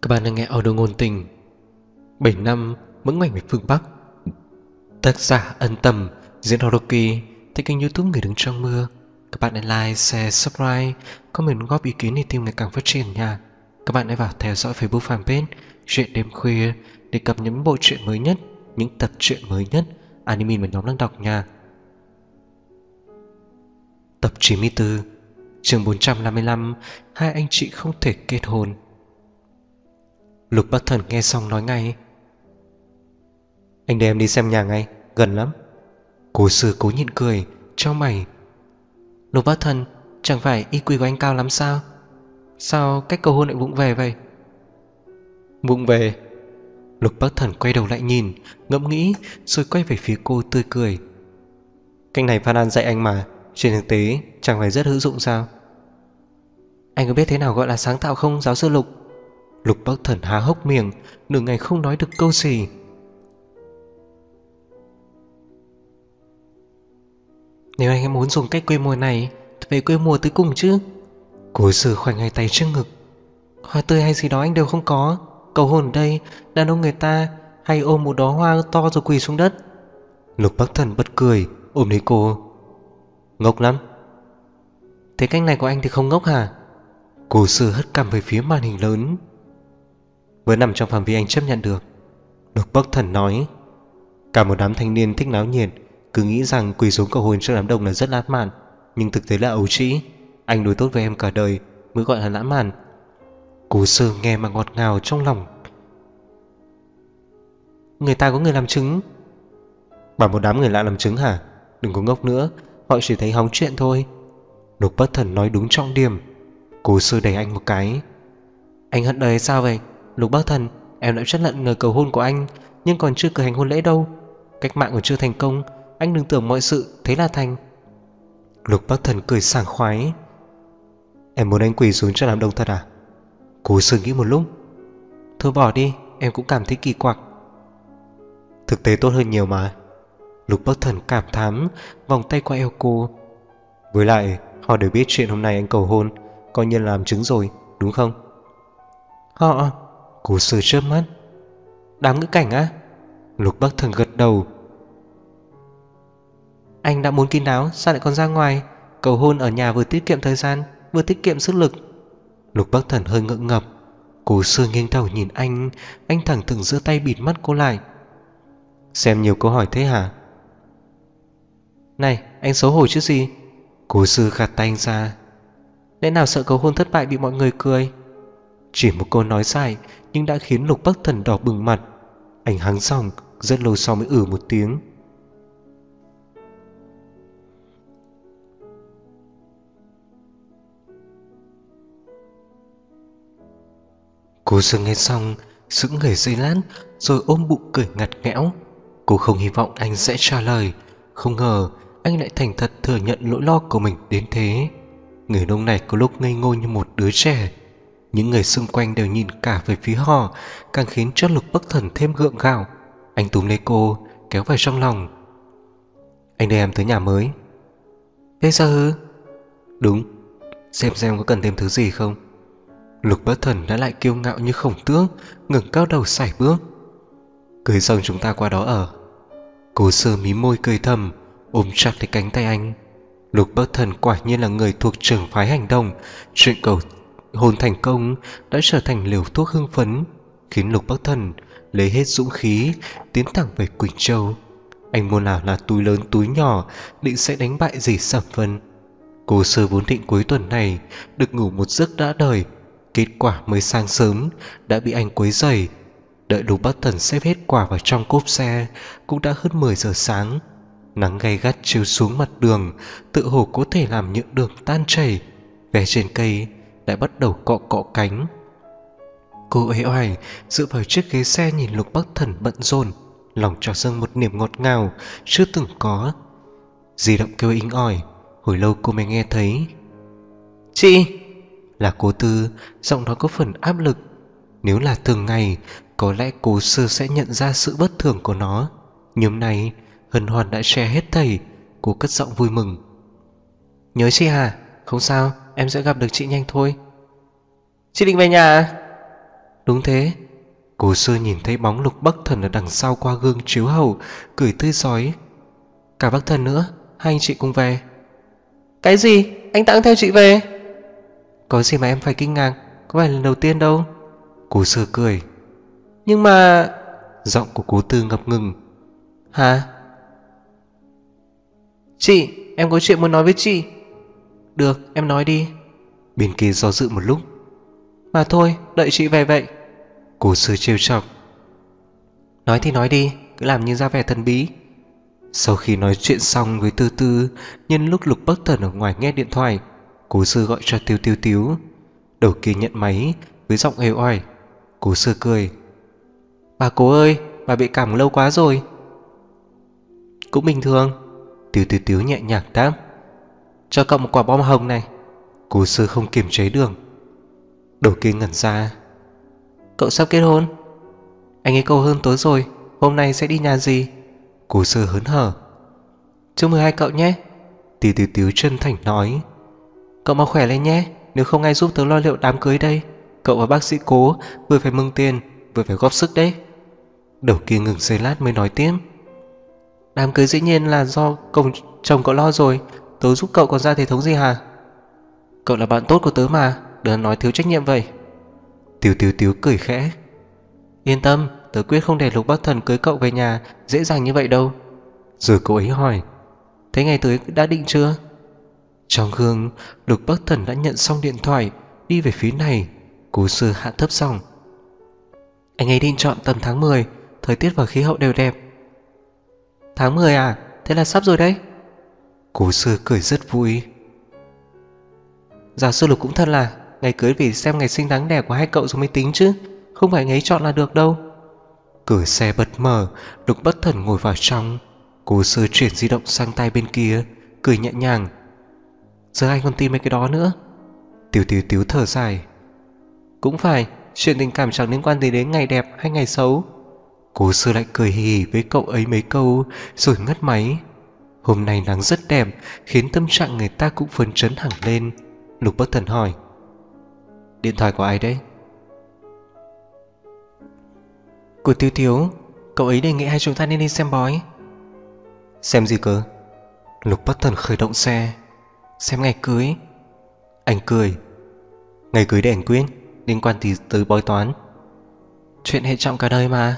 Các bạn đang nghe audio ngôn tình 7 năm vững ngoảnh về phương Bắc. Tác giả Ân Tầm, diễn Haruki. Tại kênh YouTube Người Đứng Trong Mưa. Các bạn hãy like, share, subscribe, comment góp ý kiến để team ngày càng phát triển nha. Các bạn hãy vào theo dõi Facebook fanpage Chuyện Đêm Khuya để cập nhật những bộ truyện mới nhất, những tập truyện mới nhất, anime mà nhóm đang đọc nha. Tập 94, chương 455, hai anh chị không thể kết hôn. Lục Bắc Thần nghe xong nói ngay: anh đem đi xem nhà ngay, gần lắm. Cô sư cố nhịn cười, chau mày. Lục Bắc Thần, chẳng phải IQ của anh cao lắm sao? Sao cách cầu hôn lại vụng về vậy? Vụng về? Lục Bắc Thần quay đầu lại nhìn, ngẫm nghĩ, rồi quay về phía cô tươi cười. Cách này Phan An dạy anh mà, trên thực tế chẳng phải rất hữu dụng sao? Anh có biết thế nào gọi là sáng tạo không, giáo sư Lục? Lục Bắc Thần há hốc miệng, nửa ngày không nói được câu gì. Nếu anh muốn dùng cách quê mùa này thì về quê mùa tới cùng chứ. Cố sư khoanh hai tay trước ngực. Hoa tươi hay gì đó anh đều không có. Cầu hôn ở đây, đàn ông người ta hay ôm một đóa hoa to rồi quỳ xuống đất. Lục Bắc Thần bật cười, ôm lấy cô. Ngốc lắm. Thế cách này của anh thì không ngốc hả? Cố sư hất cằm về phía màn hình lớn. Vẫn nằm trong phạm vi anh chấp nhận được, Lục Bắc Thần nói. Cả một đám thanh niên thích náo nhiệt cứ nghĩ rằng quỳ xuống cầu hôn trước đám đông là rất lãng mạn, nhưng thực tế là ấu trĩ. Anh đối tốt với em cả đời mới gọi là lãng mạn. Cố sư nghe mà ngọt ngào trong lòng. Người ta có người làm chứng. Bảo một đám người lạ làm chứng hả? Đừng có ngốc nữa, họ chỉ thấy hóng chuyện thôi. Lục Bắc Thần nói đúng trọng điểm. Cố sư đẩy anh một cái. Anh hận đời hay sao vậy? Lục Bắc Thần, em đã chấp nhận lời cầu hôn của anh, nhưng còn chưa cử hành hôn lễ đâu. Cách mạng còn chưa thành công, anh đừng tưởng mọi sự thế là thành. Lục Bắc Thần cười sảng khoái. Em muốn anh quỳ xuống cho đám đông thật à? Cố sư nghĩ một lúc. Thôi bỏ đi, em cũng cảm thấy kỳ quặc. Thực tế tốt hơn nhiều mà. Lục Bắc Thần cảm thán, vòng tay qua eo cô. Với lại họ đều biết chuyện hôm nay anh cầu hôn, coi như là làm chứng rồi, đúng không? Họ? Cố sư chớp mắt. Đám ngữ cảnh á? Lục Bắc Thần gật đầu. Anh đã muốn kín đáo, sao lại còn ra ngoài? Cầu hôn ở nhà vừa tiết kiệm thời gian, vừa tiết kiệm sức lực. Lục Bắc Thần hơi ngượng ngập. Cố sư nghiêng đầu nhìn anh thẳng thừng giơ tay bịt mắt cô lại. Xem nhiều câu hỏi thế hả? Này, anh xấu hổ chứ gì? Cố sư gạt tay anh ra. Lẽ nào sợ cầu hôn thất bại bị mọi người cười? Chỉ một câu nói dài nhưng đã khiến Lục Bắc Thần đỏ bừng mặt. Anh hắng xong, rất lâu sau mới một tiếng. Cô sư nghe xong, sững người giây lát, rồi ôm bụng cười ngặt nghẽo. Cô không hy vọng anh sẽ trả lời. Không ngờ anh lại thành thật thừa nhận nỗi lo của mình đến thế. Người nông này có lúc ngây ngô như một đứa trẻ. Những người xung quanh đều nhìn cả về phía họ, càng khiến cho Lục Bắc Thần thêm gượng gạo. Anh túm lấy cô, kéo vào trong lòng. Anh đưa em tới nhà mới. Bây giờ? Đúng. Xem có cần thêm thứ gì không? Lục Bắc Thần đã lại kiêu ngạo như khổng tước, ngẩng cao đầu sải bước. Cưới xong chúng ta qua đó ở. Cố sư mí môi cười thầm, ôm chặt lấy cánh tay anh. Lục Bắc Thần quả nhiên là người thuộc trường phái hành động. Chuyện cầu hôn thành công đã trở thành liều thuốc hưng phấn, khiến Lục Bắc Thần lấy hết dũng khí tiến thẳng về Quỳnh Châu. Anh muốn nào là túi lớn túi nhỏ, định sẽ đánh bại dì Sẩm Vân. Cô sư vốn định cuối tuần này được ngủ một giấc đã đời, kết quả mới sáng sớm đã bị anh quấy rầy. Đợi Lục Bắc Thần xếp hết quả vào trong cốp xe cũng đã hơn 10 giờ sáng. Nắng gay gắt chiếu xuống mặt đường, tự hồ có thể làm những đường tan chảy. Ve trên cây lại bắt đầu cọ cọ cánh. Cô uể oải dựa vào chiếc ghế xe nhìn Lục Bắc Thần bận rộn, lòng trào dâng một niềm ngọt ngào chưa từng có. Di động kêu inh ỏi, hồi lâu cô mới nghe thấy. Chị! Là cô Tư, giọng nói có phần áp lực. Nếu là thường ngày, có lẽ cố sư sẽ nhận ra sự bất thường của nó. Nhưng hôm nay hân hoan đã che hết thảy. Cô cất giọng vui mừng. Nhớ chị hả? Không sao, em sẽ gặp được chị nhanh thôi. Chị định về nhà à? Đúng thế. Cố Sư nhìn thấy bóng Lục Bắc Thần ở đằng sau qua gương chiếu hậu, cười tươi rói. Cả Bắc Thần nữa, hai anh chị cùng về. Cái gì? Anh ta cũng theo chị về? Có gì mà em phải kinh ngạc, có phải lần đầu tiên đâu. Cố Sư cười. Nhưng mà... Giọng của Cố Tư ngập ngừng. Hả? Chị, em có chuyện muốn nói với chị. Được, em nói đi. Bên kia do dự một lúc. Mà thôi, đợi chị về vậy. Cố Sư trêu chọc. Nói thì nói đi, cứ làm như ra vẻ thần bí. Sau khi nói chuyện xong với Tư Tư, nhân lúc Lục Bắc Thần ở ngoài nghe điện thoại, Cố Sư gọi cho Tiếu Tiếu Tiếu. Đầu kia nhận máy với giọng ê oải. Cố Sư cười. Bà Cố ơi, bà bị cảm lâu quá rồi. Cũng bình thường. Tiếu Tiếu Tiếu nhẹ nhàng đáp. Cho cậu một quả bom hồng này. Cố Sư không kiềm chế được. Đầu kia ngẩn ra. Cậu sắp kết hôn? Anh ấy cầu hôn tối rồi, hôm nay sẽ đi nhà gì? Cố Sư hớn hở. Chúc mừng hai cậu nhé. Tiếu Tiếu Tiếu chân thành nói. Cậu mau khỏe lên nhé, nếu không ai giúp tớ lo liệu đám cưới đây. Cậu và bác sĩ Cố vừa phải mừng tiền vừa phải góp sức đấy. Đầu kia ngừng giây lát mới nói tiếp. Đám cưới dĩ nhiên là do chồng cậu lo rồi, tớ giúp cậu còn ra thể thống gì hả? Cậu là bạn tốt của tớ mà, đừng nói thiếu trách nhiệm vậy. Tiếu Tiếu Tiếu cười khẽ. Yên tâm, tớ quyết không để Lục Bắc Thần cưới cậu về nhà dễ dàng như vậy đâu. Rồi cậu ấy hỏi. Thế ngày tới đã định chưa? Trong gương, Lục Bắc Thần đã nhận xong điện thoại, đi về phía này. Cố Sư hạ thấp giọng. Anh ấy định chọn tầm tháng 10, thời tiết và khí hậu đều đẹp. Tháng 10 à? Thế là sắp rồi đấy. Cố Sư cười rất vui. Giáo sư Lục cũng thân là ngày cưới vì xem ngày sinh tháng đẻ của hai cậu rồi mới tính chứ, không phải ngày ấy chọn là được đâu. Cửa xe bật mở, Lục Bắc Thần ngồi vào trong. Cố Sư chuyển di động sang tay bên kia, cười nhẹ nhàng. Giờ anh còn tin mấy cái đó nữa? Tiếu Tiếu Tiếu thở dài. Cũng phải, chuyện tình cảm chẳng liên quan gì đến ngày đẹp hay ngày xấu. Cố Sư lại cười hì hì với cậu ấy mấy câu rồi ngắt máy. Hôm nay nắng rất đẹp, khiến tâm trạng người ta cũng phấn chấn hẳn lên. Lục Bắc Thần hỏi. Điện thoại của ai đấy? Của Tiếu Tiếu, cậu ấy đề nghị hai chúng ta nên đi xem bói. Xem gì cơ? Lục Bắc Thần khởi động xe. Xem ngày cưới. Anh cười. Ngày cưới để anh quyết, liên quan gì tới bói toán? Chuyện hệ trọng cả đời mà.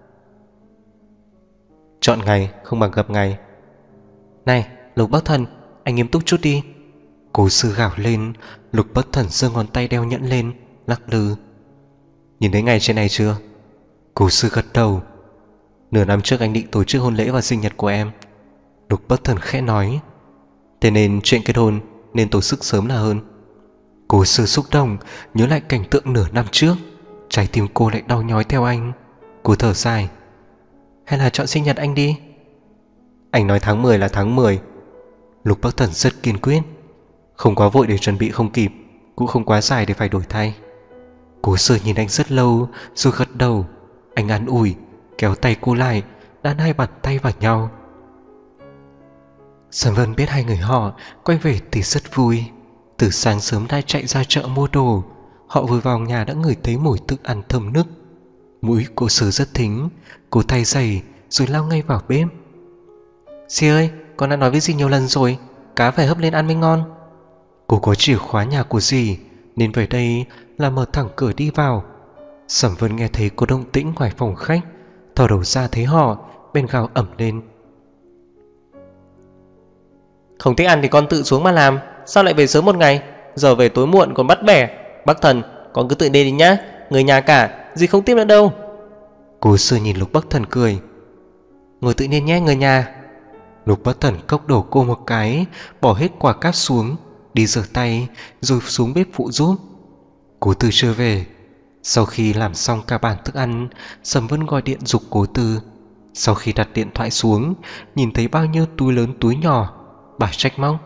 Chọn ngày không bằng gặp ngày. Này Lục Bắc Thần, anh nghiêm túc chút đi. Cố Sư gào lên. Lục Bắc Thần giơ ngón tay đeo nhẫn lên, lắc lư. Nhìn thấy ngày trên này chưa? Cố Sư gật đầu. Nửa năm trước anh định tổ chức hôn lễ và sinh nhật của em. Lục Bắc Thần khẽ nói. Thế nên chuyện kết hôn nên tổ chức sớm là hơn. Cố Sư xúc động, nhớ lại cảnh tượng nửa năm trước. Trái tim cô lại đau nhói theo anh. Cô thở dài. Hay là chọn sinh nhật anh đi. Anh nói tháng 10 là tháng 10. Lục Bắc Thần rất kiên quyết. Không quá vội để chuẩn bị không kịp, cũng không quá dài để phải đổi thay. Cố Sư nhìn anh rất lâu rồi gật đầu. Anh an ủi, kéo tay cô lại, đan hai bàn tay vào nhau. Sầm Vân biết hai người họ quay về thì rất vui. Từ sáng sớm đã chạy ra chợ mua đồ. Họ vừa vào nhà đã ngửi thấy mùi thức ăn thơm nức. Mũi Cố Sư rất thính. Cô thay giày rồi lao ngay vào bếp. Dì ơi, con đã nói với dì nhiều lần rồi, cá phải hấp lên ăn mới ngon. Cô có chìa khóa nhà của dì nên về đây là mở thẳng cửa đi vào. Sầm Vân nghe thấy có động tĩnh ngoài phòng khách, thò đầu ra thấy họ, bên gào ẩm lên. Không thích ăn thì con tự xuống mà làm, sao lại về sớm một ngày, giờ về tối muộn còn bắt bẻ. Bắc Thần, con cứ tự đi đi nhá, người nhà cả, dì không tiếp nữa đâu. Cố Sư nhìn Lục Bắc Thần cười. Ngồi tự nhiên nhé người nhà. Lục Bắc Thần cốc đổ cô một cái, bỏ hết quả cáp xuống, đi rửa tay rồi xuống bếp phụ giúp. Cố Tư chưa về. Sau khi làm xong cả bàn thức ăn, Sầm Vân gọi điện giục Cố Tư. Sau khi đặt điện thoại xuống, nhìn thấy bao nhiêu túi lớn túi nhỏ, bà trách móc.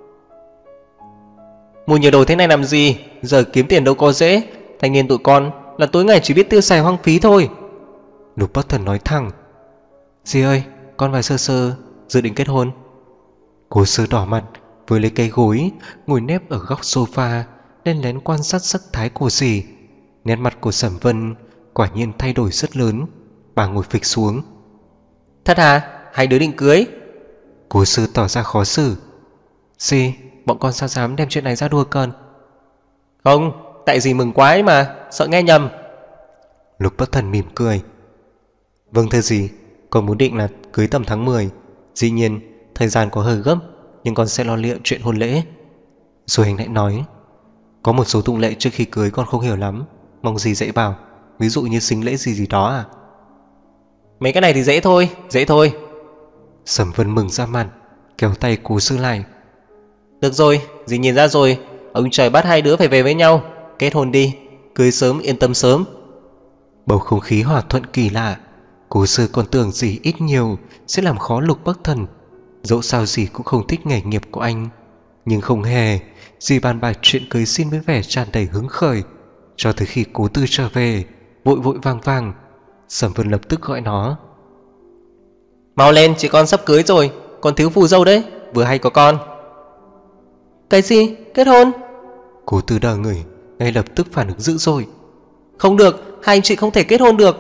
Mua nhiều đồ thế này làm gì, giờ kiếm tiền đâu có dễ. Thanh niên tụi con là tối ngày chỉ biết tiêu xài hoang phí thôi. Lục Bắc Thần nói thẳng. Dì ơi, con và Sơ Sơ dự định kết hôn. Cố Sư đỏ mặt, vừa lấy cây gối ngồi nép ở góc sofa, lên lén quan sát sắc thái của dì. Nét mặt của Sầm Vân quả nhiên thay đổi rất lớn. Bà ngồi phịch xuống. Thật hả? Hai đứa định cưới? Cố sư tỏ ra khó xử. Gì? Bọn con sao dám đem chuyện này ra đùa cợt? Không, tại dì mừng quá ấy mà, sợ nghe nhầm. Lục Bất Thần mỉm cười. Vâng thưa dì, con muốn định là cưới tầm tháng 10. Dĩ nhiên thời gian có hơi gấp, nhưng con sẽ lo liệu chuyện hôn lễ. Rồi anh lại nói, có một số thông lệ trước khi cưới con không hiểu lắm, mong dì dạy bảo. Ví dụ như sính lễ gì gì đó à? Mấy cái này thì dễ thôi, dễ thôi. Sẩm Vân mừng ra mặt, kéo tay Cố sư lại. Được rồi, dì nhìn ra rồi. Ông trời bắt hai đứa phải về với nhau. Kết hôn đi, cưới sớm yên tâm sớm. Bầu không khí hòa thuận kỳ lạ. Cố sư còn tưởng dì ít nhiều sẽ làm khó Lục Bắc Thần. Dẫu sao dì cũng không thích nghề nghiệp của anh. Nhưng không hề, dì bàn bạc chuyện cưới xin với vẻ tràn đầy hứng khởi. Cho tới khi Cố Tư trở về, vội vội vàng vàng, Sẩm Vân lập tức gọi nó. Mau lên, chị con sắp cưới rồi, còn thiếu phù dâu đấy, vừa hay có con. Cái gì? Kết hôn? Cố Tư đờ người, ngay lập tức phản ứng dữ dội. Không được, hai anh chị không thể kết hôn được.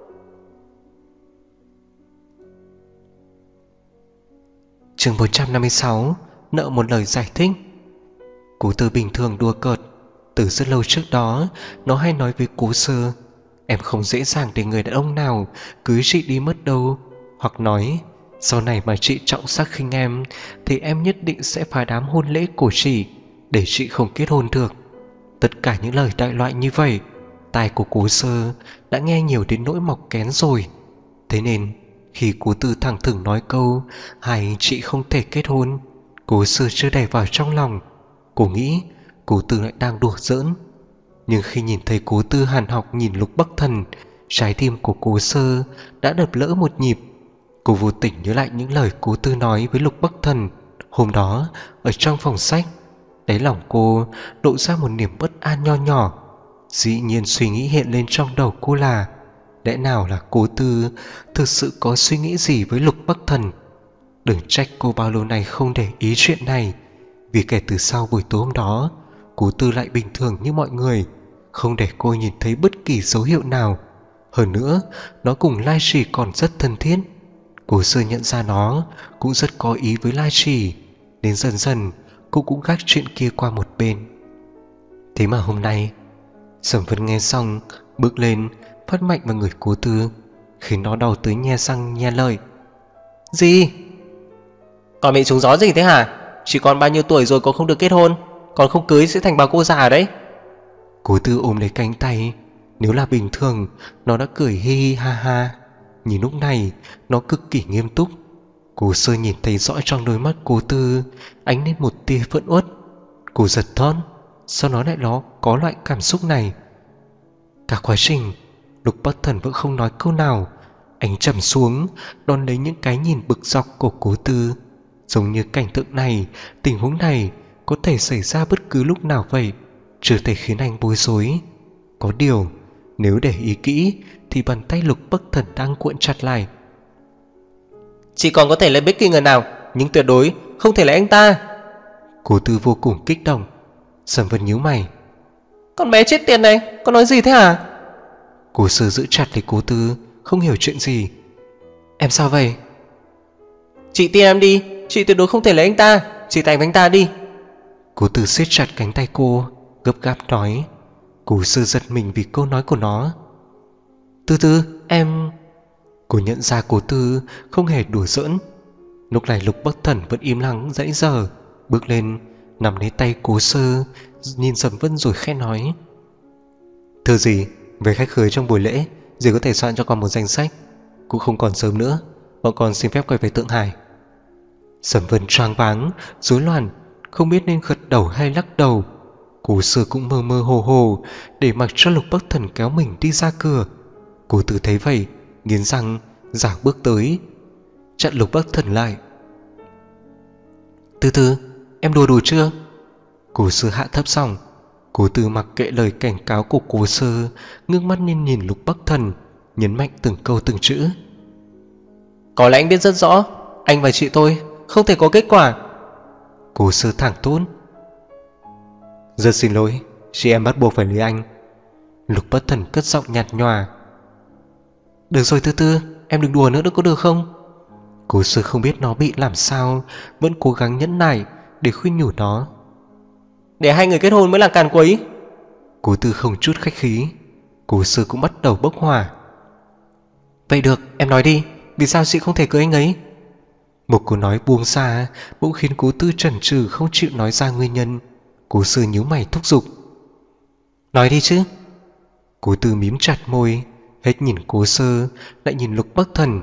Chương 456, nợ một lời giải thích. Cố Tư bình thường đùa cợt. Từ rất lâu trước đó, nó hay nói với Cố Sư, em không dễ dàng để người đàn ông nào cưới chị đi mất đâu. Hoặc nói, sau này mà chị trọng sắc khinh em, thì em nhất định sẽ phá đám hôn lễ của chị, để chị không kết hôn được. Tất cả những lời đại loại như vậy, tai của Cố Sơ đã nghe nhiều đến nỗi mọc kén rồi. Thế nên khi Cố Tư thẳng thừng nói câu hai anh chị không thể kết hôn, Cố Sơ chưa đè vào trong lòng. Cô nghĩ Cố Tư lại đang đùa giỡn. Nhưng khi nhìn thấy Cố Tư hàn học nhìn Lục Bắc Thần, trái tim của Cố Sơ đã đập lỡ một nhịp. Cô vô tình nhớ lại những lời Cố Tư nói với Lục Bắc Thần hôm đó ở trong phòng sách. Đáy lòng cô lộ ra một niềm bất an nho nhỏ. Dĩ nhiên suy nghĩ hiện lên trong đầu cô là lẽ nào là Cố Tư thực sự có suy nghĩ gì với Lục Bắc Thần. Đừng trách cô bao lâu nay không để ý chuyện này, vì kể từ sau buổi tối hôm đó, Cố Tư lại bình thường như mọi người, không để cô nhìn thấy bất kỳ dấu hiệu nào. Hơn nữa, nó cùng Lai Trì còn rất thân thiết. Cố Sơ nhận ra nó cũng rất có ý với Lai Trì, đến dần dần cô cũng gác chuyện kia qua một bên. Thế mà hôm nay, Sẩm Vân nghe xong bước lên phát mạnh vào người Cố Tư, khiến nó đau tới nhe răng nhe lợi. Gì? Còn bị trúng gió gì thế hả? Chị con bao nhiêu tuổi rồi còn không được kết hôn, còn không cưới sẽ thành bà cô già đấy. Cố Tư ôm lấy cánh tay. Nếu là bình thường, nó đã cười hi hi ha ha, nhưng lúc này nó cực kỳ nghiêm túc. Cố Sơ nhìn thấy rõ trong đôi mắt Cố Tư ánh lên một tia phẫn uất. Cô giật thót, sao nó lại có loại cảm xúc này? Cả quá trình, Lục Bắc Thần vẫn không nói câu nào. Anh trầm xuống, đón lấy những cái nhìn bực dọc của Cố Tư. Giống như cảnh tượng này, tình huống này có thể xảy ra bất cứ lúc nào vậy, chưa thể khiến anh bối rối. Có điều, nếu để ý kỹ thì bàn tay Lục Bắc Thần đang cuộn chặt lại. Chị còn có thể lấy bất kỳ người nào, nhưng tuyệt đối không thể lấy anh ta. Cố Tư vô cùng kích động. Sầm Vân nhíu mày. Con bé chết tiệt này, con nói gì thế hả? Cố Sư giữ chặt lấy Cố Tư, không hiểu chuyện gì. Em sao vậy? Chị tin em đi, chị tuyệt đối không thể lấy anh ta. Chị thành với anh ta đi. Cố Tư siết chặt cánh tay cô, gấp gáp nói. Cố Sư giật mình vì câu nói của nó. Tư Tư, em... Cô nhận ra Cố Tư không hề đùa giỡn. Lúc này Lục Bắc Thần vẫn im lặng dãy dở, bước lên nắm lấy tay Cố Sơ, nhìn Sầm Vân rồi khẽ nói. Thưa dì, về khách khứa trong buổi lễ, dì có thể soạn cho con một danh sách. Cũng không còn sớm nữa, bọn con xin phép quay về Tượng Hải. Sầm Vân choáng váng, rối loạn, không biết nên gật đầu hay lắc đầu. Cố Sơ cũng mơ mơ hồ hồ, để mặc cho Lục Bắc Thần kéo mình đi ra cửa. Cố Tư thấy vậy, nghiến răng giả bước tới, chặn Lục Bắc Thần lại. Từ từ, em đùa đủ chưa? Cố Sơ hạ thấp giọng. Cố Tư mặc kệ lời cảnh cáo của Cố Sơ, ngước mắt nhìn Lục Bắc Thần, nhấn mạnh từng câu từng chữ. Có lẽ anh biết rất rõ, anh và chị tôi không thể có kết quả. Cố Sơ thẳng thốt. Rất xin lỗi, chị em bắt buộc phải lấy anh. Lục Bắc Thần cất giọng nhạt nhòa. Được rồi Tư Tư, em đừng đùa nữa có được không? Cố Sư không biết nó bị làm sao, vẫn cố gắng nhẫn nại để khuyên nhủ nó. Để hai người kết hôn mới là càn quấy. Cố Tư không chút khách khí. Cố Sư cũng bắt đầu bốc hỏa. Vậy được, em nói đi, vì sao chị không thể cưới anh ấy? Một câu nói buông xa bỗng khiến Cố Tư chần chừ không chịu nói ra nguyên nhân. Cố Sư nhíu mày thúc giục. Nói đi chứ. Cố Tư mím chặt môi, hết nhìn Cố Sơ lại nhìn Lục Bắc Thần.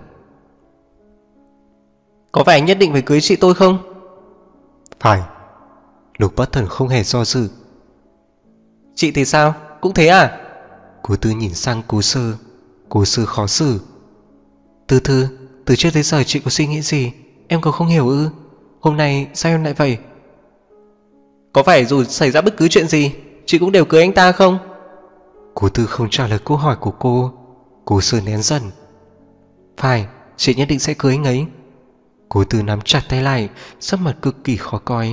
Có phải anh nhất định phải cưới chị tôi không? Phải. Lục Bắc Thần không hề do dự. Chị thì sao, cũng thế à? Cố Tư nhìn sang Cố Sơ. Cố Sơ khó xử. Tư Tư, từ trước tới giờ chị có suy nghĩ gì, em có không hiểu ư? Hôm nay sao em lại vậy? Có phải dù xảy ra bất cứ chuyện gì chị cũng đều cưới anh ta không? Cố Tư không trả lời câu hỏi của cô. Cố Sơ nén dần. Phải, chị nhất định sẽ cưới anh ấy. Cố Tư nắm chặt tay lại, sắc mặt cực kỳ khó coi.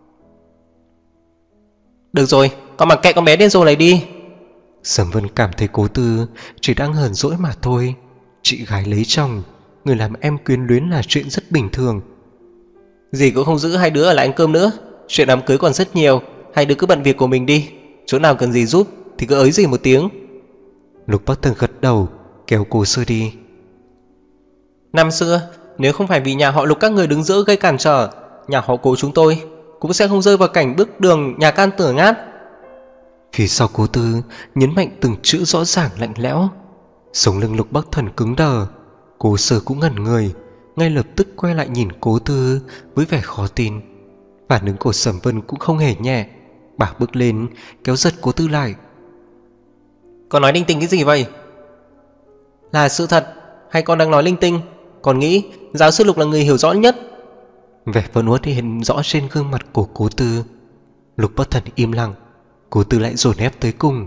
Được rồi, con mặc kệ con bé điên rồ này đi. Sầm Vân cảm thấy Cố Tư chỉ đang hờn dỗi mà thôi. Chị gái lấy chồng, người làm em quyến luyến là chuyện rất bình thường. Dì cũng không giữ hai đứa ở lại ăn cơm nữa. Chuyện đám cưới còn rất nhiều, hai đứa cứ bận việc của mình đi. Chỗ nào cần gì giúp thì cứ ới dì một tiếng. Lục Bắc Thần gật đầu, kéo Cố Sơ đi. Năm xưa, nếu không phải vì nhà họ Lục các người đứng giữa gây cản trở, nhà họ Cố chúng tôi cũng sẽ không rơi vào cảnh bước đường nhà can tửa ngát. Phía sau Cố Tư nhấn mạnh từng chữ rõ ràng lạnh lẽo. Sống lưng Lục Bắc Thần cứng đờ. Cố Sơ cũng ngẩn người, ngay lập tức quay lại nhìn Cố Tư với vẻ khó tin. Phản ứng của Sầm Vân cũng không hề nhẹ. Bà bước lên kéo giật Cố Tư lại. Con nói linh tinh cái gì vậy? Là sự thật hay con đang nói linh tinh? Con nghĩ giáo sư Lục là người hiểu rõ nhất. Vẻ phẫn uất hiện rõ trên gương mặt của Cố Tư. Lục Bắc Thần im lặng. Cố Tư lại dồn ép tới cùng.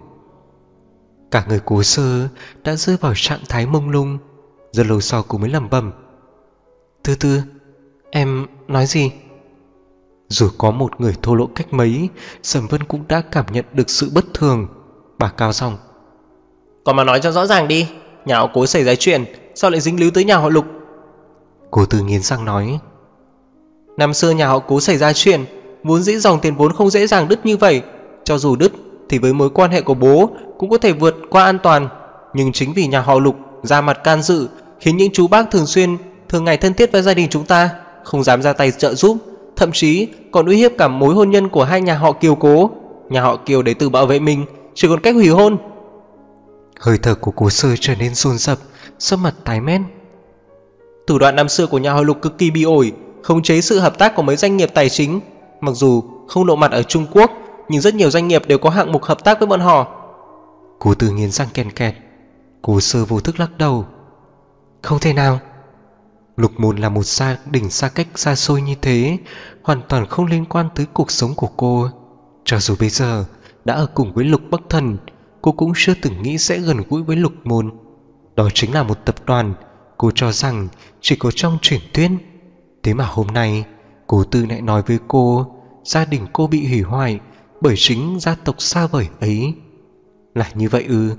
Cả người Cố Sơ đã rơi vào trạng thái mông lung. Rất lâu sau cô mới lẩm bẩm. Tư Tư, em nói gì? Dù có một người thô lỗ cách mấy, Sầm Vân cũng đã cảm nhận được sự bất thường. Bà cao giọng. Còn mà nói cho rõ ràng đi, nhà họ Cố xảy ra chuyện sao lại dính líu tới nhà họ Lục? Cố Tư nghiến răng nói. Năm xưa nhà họ Cố xảy ra chuyện, vốn dĩ dòng tiền vốn không dễ dàng đứt như vậy. Cho dù đứt thì với mối quan hệ của bố cũng có thể vượt qua an toàn. Nhưng chính vì nhà họ Lục ra mặt can dự, khiến những chú bác thường ngày thân thiết với gia đình chúng ta không dám ra tay trợ giúp, thậm chí còn uy hiếp cả mối hôn nhân của hai nhà họ Kiều Cố. Nhà họ Kiều để tự bảo vệ mình, chỉ còn cách hủy hôn. Hơi thở của Cố Sơ trở nên dồn dập, sắc mặt tái mét. Thủ đoạn năm xưa của nhà họ Lục cực kỳ bị ổi, khống chế sự hợp tác của mấy doanh nghiệp tài chính. Mặc dù không lộ mặt ở Trung Quốc, nhưng rất nhiều doanh nghiệp đều có hạng mục hợp tác với bọn họ. Cố Tư nghiến răng ken kẹt. Cố Sơ vô thức lắc đầu. Không thể nào. Lục Môn là một gia đình xa cách xa xôi như thế, hoàn toàn không liên quan tới cuộc sống của cô. Cho dù bây giờ đã ở cùng với Lục Bắc Thần, cô cũng chưa từng nghĩ sẽ gần gũi với Lục Môn. Đó chính là một tập đoàn cô cho rằng chỉ có trong truyền thuyết. Thế mà hôm nay Cố Tư lại nói với cô gia đình cô bị hủy hoại bởi chính gia tộc xa vời ấy. Là như vậy ư?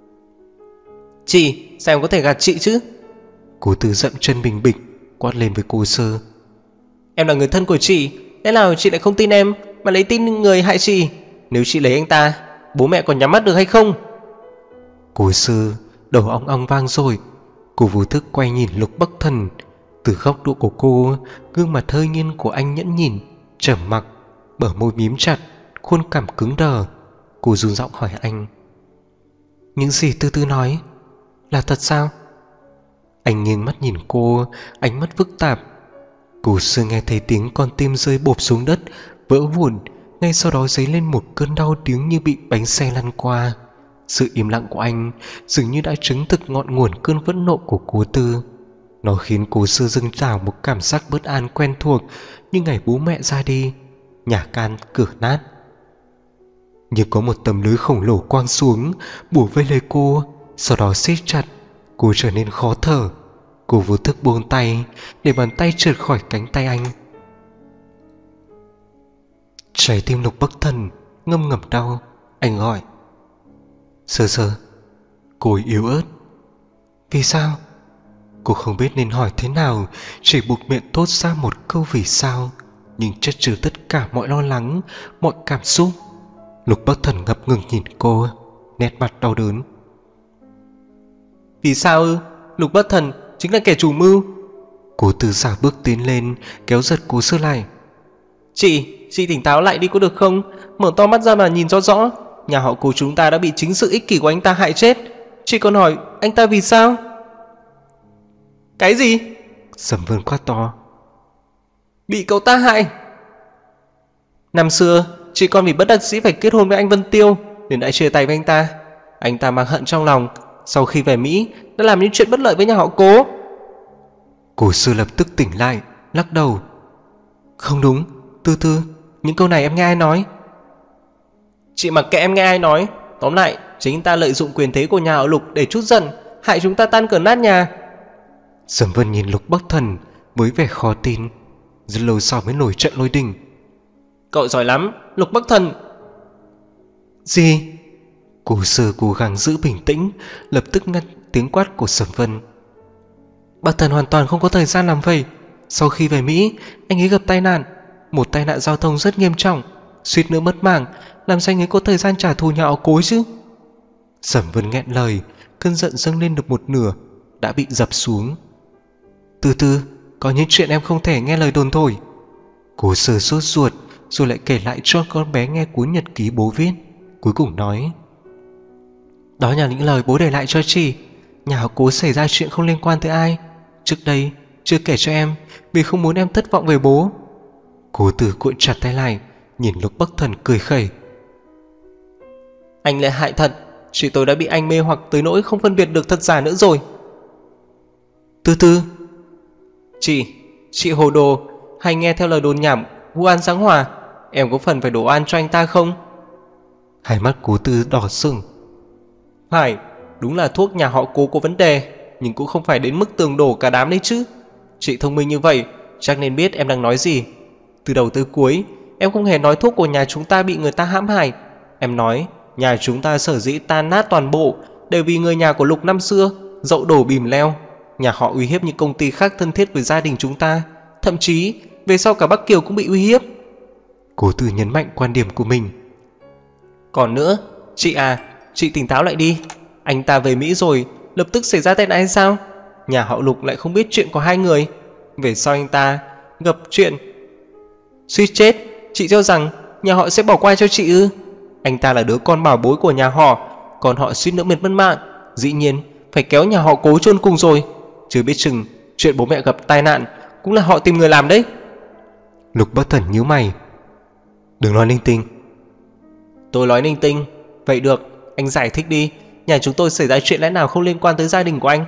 Chị, sao em có thể gạt chị chứ? Cố Tư dậm chân bình bịch quát lên với Cố Sơ. Em là người thân của chị, lẽ nào chị lại không tin em mà lấy tin người hại chị? Nếu chị lấy anh ta, bố mẹ còn nhắm mắt được hay không? Cố Sơ đầu ong ong vang rồi. Cô vô thức quay nhìn Lục Bắc Thần. Từ góc độ của cô, gương mặt hơi nghiêng của anh nhẫn nhìn, trầm mặc, bờ môi mím chặt, khuôn cảm cứng đờ. Cô run giọng hỏi anh. Những gì Tư Tư nói là thật sao? Anh nghiêng mắt nhìn cô, ánh mắt phức tạp. Cố Sơ nghe thấy tiếng con tim rơi bộp xuống đất, vỡ vụn. Ngay sau đó dấy lên một cơn đau tiếng như bị bánh xe lăn qua. Sự im lặng của anh dường như đã chứng thực ngọn nguồn cơn phẫn nộ của Cố Tư. Nó khiến Cố Sơ dâng trào một cảm giác bất an quen thuộc, như ngày bố mẹ ra đi, nhà can cửa nát. Như có một tấm lưới khổng lồ quang xuống, bủa vây lấy cô, sau đó siết chặt. Cô trở nên khó thở. Cô vô thức buông tay, để bàn tay trượt khỏi cánh tay anh. Trái tim Lục Bắc Thần ngâm ngầm đau. Anh gọi. Sơ Sơ. Cô yếu ớt. Vì sao? Cô không biết nên hỏi thế nào, chỉ buộc miệng thốt ra một câu vì sao, nhưng chất chứa tất cả mọi lo lắng, mọi cảm xúc. Lục Bắc Thần ngập ngừng nhìn cô, nét mặt đau đớn. Vì sao ư? Lục Bất Thần chính là kẻ chủ mưu. Cố Tư Giả bước tiến lên, kéo giật Cố Sơ lại. Chị tỉnh táo lại đi có được không? Mở to mắt ra mà nhìn rõ rõ. Nhà họ Cố chúng ta đã bị chính sự ích kỷ của anh ta hại chết. Chị còn hỏi anh ta vì sao? Cái gì? Sầm Vân quát to. Bị cậu ta hại. Năm xưa chị con vì bất đắc dĩ phải kết hôn với anh Vân Tiêu nên đã chia tay với anh ta. Anh ta mang hận trong lòng, sau khi về Mỹ đã làm những chuyện bất lợi với nhà họ Cố. Cố Sư lập tức tỉnh lại, lắc đầu. Không đúng, Tư Tư, những câu này em nghe ai nói? Chị mặc kệ em nghe ai nói. Tóm lại chính ta lợi dụng quyền thế của nhà họ Lục để trút giận, hại chúng ta tan cửa nát nhà. Sầm Vân nhìn Lục Bắc Thần với vẻ khó tin. Rất lâu sau mới nổi trận lôi đình. Cậu giỏi lắm, Lục Bắc Thần. Gì? Cố Sư cố gắng giữ bình tĩnh, lập tức ngăn tiếng quát của Sầm Vân. Bắc Thần hoàn toàn không có thời gian làm vậy. Sau khi về Mỹ, anh ấy gặp tai nạn, một tai nạn giao thông rất nghiêm trọng, suýt nữa mất mạng. Làm sao anh ấy có thời gian trả thù nhà họ Cố chứ? Sầm Vân nghẹn lời, cơn giận dâng lên được một nửa đã bị dập xuống. Từ từ, có những chuyện em không thể nghe lời đồn thổi. Cố Sư sốt ruột, rồi lại kể lại cho con bé nghe cuốn nhật ký bố viết. Cuối cùng nói, đó là những lời bố để lại cho chị. Nhà họ Cố xảy ra chuyện không liên quan tới ai. Trước đây chưa kể cho em vì không muốn em thất vọng về bố. Cố Tử cuộn chặt tay lại, nhìn Lục Bắc Thần cười khẩy. Anh lại hại thật. Chị tôi đã bị anh mê hoặc tới nỗi không phân biệt được thật giả nữa rồi. Từ từ. Chị hồ đồ, hay nghe theo lời đồn nhảm vu oan giáng hòa. Em có phần phải đổ oan cho anh ta không? Hai mắt Cố Tư đỏ sừng. Phải, đúng là thuốc nhà họ Cố có vấn đề, nhưng cũng không phải đến mức tường đổ cả đám đấy chứ. Chị thông minh như vậy chắc nên biết em đang nói gì. Từ đầu tới cuối em không hề nói thuốc của nhà chúng ta bị người ta hãm hại. Em nói nhà chúng ta sở dĩ tan nát toàn bộ đều vì người nhà của Lục năm xưa dậu đổ bìm leo. Nhà họ uy hiếp những công ty khác thân thiết với gia đình chúng ta, thậm chí về sau cả Bắc Kiều cũng bị uy hiếp. Cố Tư nhấn mạnh quan điểm của mình. Còn nữa, chị tỉnh táo lại đi. Anh ta về Mỹ rồi lập tức xảy ra tai nạn hay sao? Nhà họ Lục lại không biết chuyện của hai người. Về sau anh ta gặp chuyện suýt chết, chị cho rằng nhà họ sẽ bỏ qua cho chị ư? Anh ta là đứa con bảo bối của nhà họ, còn họ suýt nữa mất mạng, dĩ nhiên phải kéo nhà họ Cố chôn cùng rồi. Chưa biết chừng chuyện bố mẹ gặp tai nạn cũng là họ tìm người làm đấy. Lục Bắc Thần nhíu mày. Đừng nói linh tinh. Tôi nói linh tinh. Vậy được, anh giải thích đi. Nhà chúng tôi xảy ra chuyện lẽ nào không liên quan tới gia đình của anh?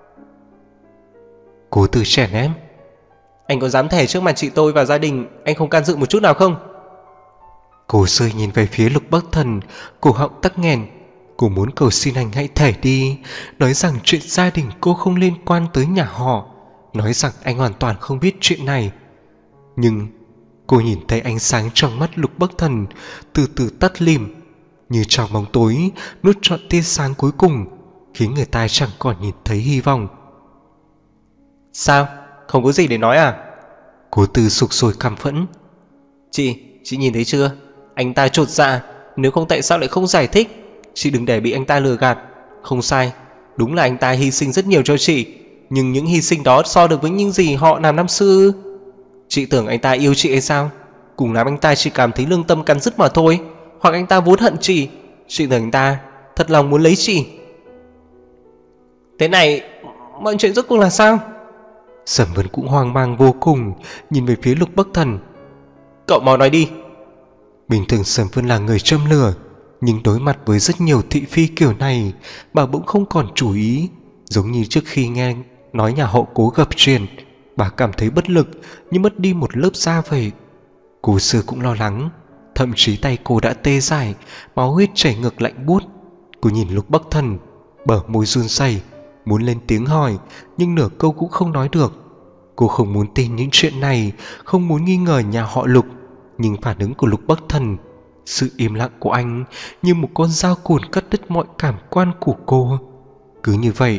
Cố Tư chèn ép. Anh có dám thề trước mặt chị tôi và gia đình anh không can dự một chút nào không? Cố Sư nhìn về phía Lục Bắc Thần, cổ họng tắc nghẹn. Cô muốn cầu xin anh hãy thề đi, nói rằng chuyện gia đình cô không liên quan tới nhà họ, nói rằng anh hoàn toàn không biết chuyện này. Nhưng cô nhìn thấy ánh sáng trong mắt Lục Bắc Thần từ từ tắt lịm, như trong bóng tối nuốt trọn tia sáng cuối cùng, khiến người ta chẳng còn nhìn thấy hy vọng. Sao? Không có gì để nói à? Cố Tư sục sôi căm phẫn. Chị nhìn thấy chưa? Anh ta chột dạ, nếu không tại sao lại không giải thích? Chị đừng để bị anh ta lừa gạt. Không sai, đúng là anh ta hy sinh rất nhiều cho chị, nhưng những hy sinh đó so được với những gì họ làm năm xưa. Chị tưởng anh ta yêu chị hay sao? Cùng lắm anh ta chỉ cảm thấy lương tâm cắn rứt mà thôi. Hoặc anh ta vốn hận chị. Chị tưởng anh ta thật lòng muốn lấy chị. Thế này, mọi chuyện rốt cuộc là sao? Sầm Vân cũng hoang mang vô cùng, nhìn về phía Lục Bắc Thần. Cậu mau nói đi. Bình thường Sầm Vân là người châm lửa, nhưng đối mặt với rất nhiều thị phi kiểu này, bà bỗng không còn chú ý. Giống như trước khi nghe nói nhà họ Cố gặp chuyện, bà cảm thấy bất lực như mất đi một lớp da vậy. Cố Sư cũng lo lắng, thậm chí tay cô đã tê dại, máu huyết chảy ngược lạnh buốt. Cô nhìn Lục Bắc Thần, bờ môi run rẩy, muốn lên tiếng hỏi nhưng nửa câu cũng không nói được. Cô không muốn tin những chuyện này, không muốn nghi ngờ nhà họ Lục, nhưng phản ứng của Lục Bắc Thần, sự im lặng của anh như một con dao cùn cắt đứt mọi cảm quan của cô. Cứ như vậy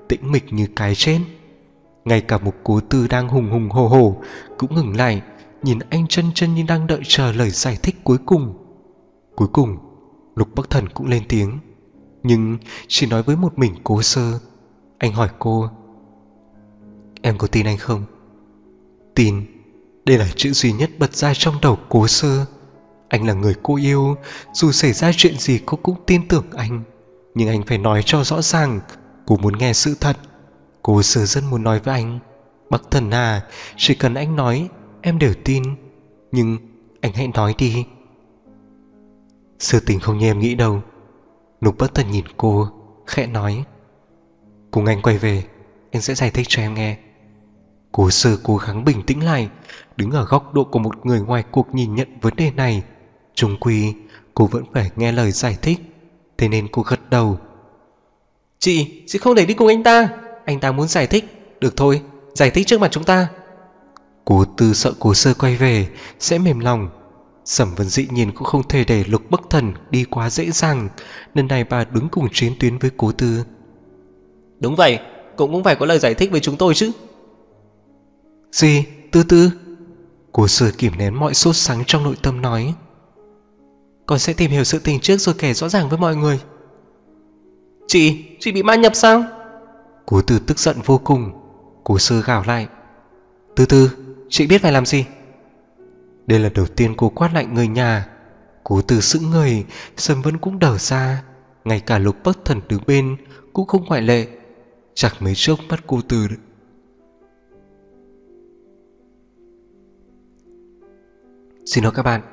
tĩnh mịch như cái chết. Ngay cả một Cố Tư đang hùng hùng hổ hổ cũng ngừng lại, nhìn anh chân chân như đang đợi chờ lời giải thích cuối cùng. Cuối cùng Lục Bắc Thần cũng lên tiếng, nhưng chỉ nói với một mình Cố Sơ. Anh hỏi cô: "Em có tin anh không?" Tin, đây là chữ duy nhất bật ra trong đầu Cố Sơ. Anh là người cô yêu, dù xảy ra chuyện gì cô cũng tin tưởng anh. Nhưng anh phải nói cho rõ ràng. Cô muốn nghe sự thật. Cố Sơ rất muốn nói với anh: "Bắc Thần à, chỉ cần anh nói em đều tin. Nhưng anh hãy nói đi." "Sự tình không như em nghĩ đâu." Lục Bắc Thần nhìn cô, khẽ nói: "Cùng anh quay về, anh sẽ giải thích cho em nghe." Cố Sơ cố gắng bình tĩnh lại, đứng ở góc độ của một người ngoài cuộc nhìn nhận vấn đề này. Chung quy cô vẫn phải nghe lời giải thích, thế nên cô gật đầu. Chị không thể đi cùng anh ta muốn giải thích. Được thôi, giải thích trước mặt chúng ta." Cố Tư sợ Cố Sơ quay về sẽ mềm lòng. Sẩm Vân dĩ nhiên cũng không thể để Lục Bắc Thần đi quá dễ dàng. Lần này bà đứng cùng chiến tuyến với Cố Tư. Đúng vậy, cũng phải có lời giải thích với chúng tôi chứ. "Gì? Tư Tư?" Cố Sơ kìm nén mọi sốt sắng trong nội tâm nói: "Con sẽ tìm hiểu sự tình trước rồi kể rõ ràng với mọi người." Chị bị ma nhập sao?" Cố Tư tức giận vô cùng. Cố Sơ gào lại: "Tư Tư, chị biết phải làm gì?" Đây là đầu tiên cô quát lạnh người nhà. Cố Tư sững người, Sầm Vân cũng đờ ra. Ngay cả Lục Bắc Thần đứng bên cũng không ngoại lệ. Chẳng mấy chốc mắt cô Tư Xin lỗi các bạn,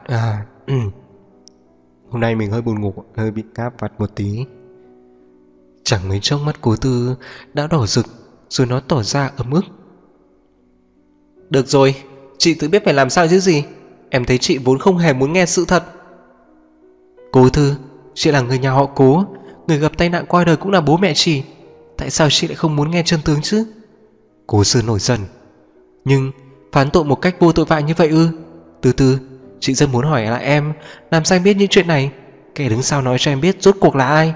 hôm nay mình hơi buồn ngủ, hơi bị ngáp vặt một tí. Chẳng mấy chốc mắt Cố Tư đã đỏ rực, rồi nó tỏ ra ấm ức. Được rồi, chị tự biết phải làm sao chứ gì. Em thấy chị vốn không hề muốn nghe sự thật. Cố Tư, chị là người nhà họ Cố, người gặp tai nạn qua đời cũng là bố mẹ chị. Tại sao chị lại không muốn nghe chân tướng chứ? Cố Sư nổi giận. Nhưng phán tội một cách vô tội vạ như vậy ư? Từ từ, chị rất muốn hỏi lại em, làm sao em biết những chuyện này? Kẻ đứng sau nói cho em biết rốt cuộc là ai?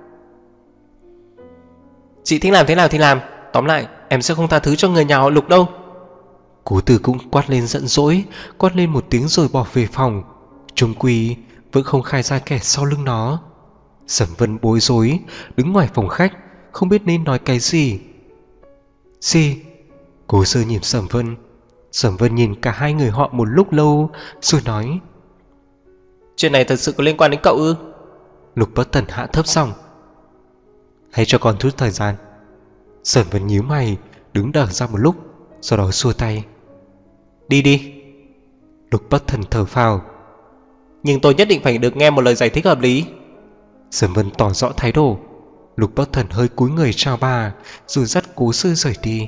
Chị thích làm thế nào thì làm. Tóm lại, em sẽ không tha thứ cho người nhà họ Lục đâu. Cố Tử cũng quát lên giận dỗi, quát lên một tiếng rồi bỏ về phòng. Chung quy vẫn không khai ra kẻ sau lưng nó. Sẩm Vân bối rối, đứng ngoài phòng khách, không biết nên nói cái gì. "Gì?" Cố Sơ nhìn Sẩm Vân. Sẩm Vân nhìn cả hai người họ một lúc lâu rồi nói: "Chuyện này thật sự có liên quan đến cậu ư?" Lục Bất Tần hạ thấp giọng: "Hãy cho con chút thời gian." Sẩm Vân nhíu mày, đứng đờ ra một lúc, sau đó xua tay: "Đi đi." Lục Bất Thần thở phào: "Nhưng tôi nhất định phải được nghe một lời giải thích hợp lý." Sẩm Vân tỏ rõ thái độ. Lục Bất Thần hơi cúi người chào bà, rồi dắt Cố Sư rời đi.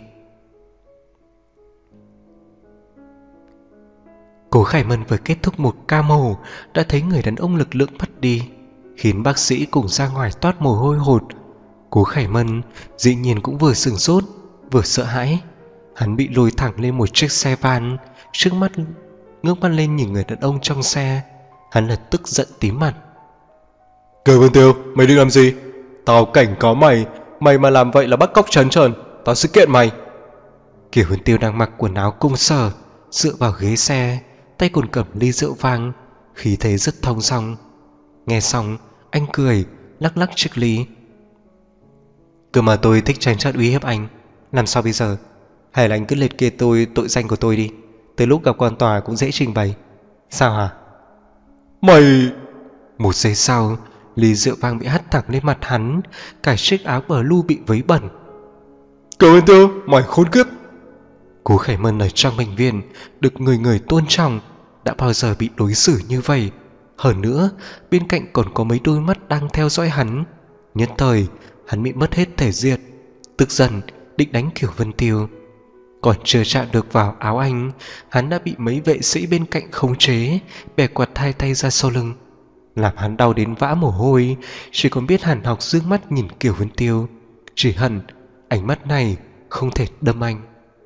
Cố Khải Mân vừa kết thúc một ca mổ đã thấy người đàn ông lực lượng bắt đi, khiến bác sĩ cùng ra ngoài toát mồ hôi hột. Cố Khải Mân dĩ nhiên cũng vừa sửng sốt vừa sợ hãi. Hắn bị lôi thẳng lên một chiếc xe van, trước mắt ngước mắt lên nhìn người đàn ông trong xe. Hắn lập tức giận tím mặt: "Kiều Vân Tiêu, mày định làm gì? Tao cảnh cáo mày, mày mà làm vậy là bắt cóc trắng trợn, tao sẽ kiện mày." Kiều Vân Tiêu đang mặc quần áo công sở, dựa vào ghế xe, tay còn cầm ly rượu vang, khí thế rất thong dong. Nghe xong anh cười, lắc lắc chiếc ly: "Cơ mà tôi thích tranh chấp uy hiếp anh, làm sao bây giờ? Hay là anh cứ liệt kê tội danh của tôi đi, tới lúc gặp quan tòa cũng dễ trình bày. Sao hả?" "Mày..." Một giây sau, ly rượu vang bị hất thẳng lên mặt hắn, cả chiếc áo blue bị vấy bẩn. "Kiều Vân Tiêu, mày khốn kiếp!" Cố Khải Mân ở trong bệnh viện được người người tôn trọng, đã bao giờ bị đối xử như vậy. Hơn nữa bên cạnh còn có mấy đôi mắt đang theo dõi hắn. Nhất thời hắn bị mất hết thể diện, tức giận định đánh Kiều Vân Tiêu. Còn chưa chạm được vào áo anh, hắn đã bị mấy vệ sĩ bên cạnh khống chế, bẻ quạt hai tay ra sau lưng, làm hắn đau đến vã mồ hôi. Chỉ còn biết hằn học dương mắt nhìn Kiều Vân Tiêu, chỉ hận ánh mắt này không thể đâm anh.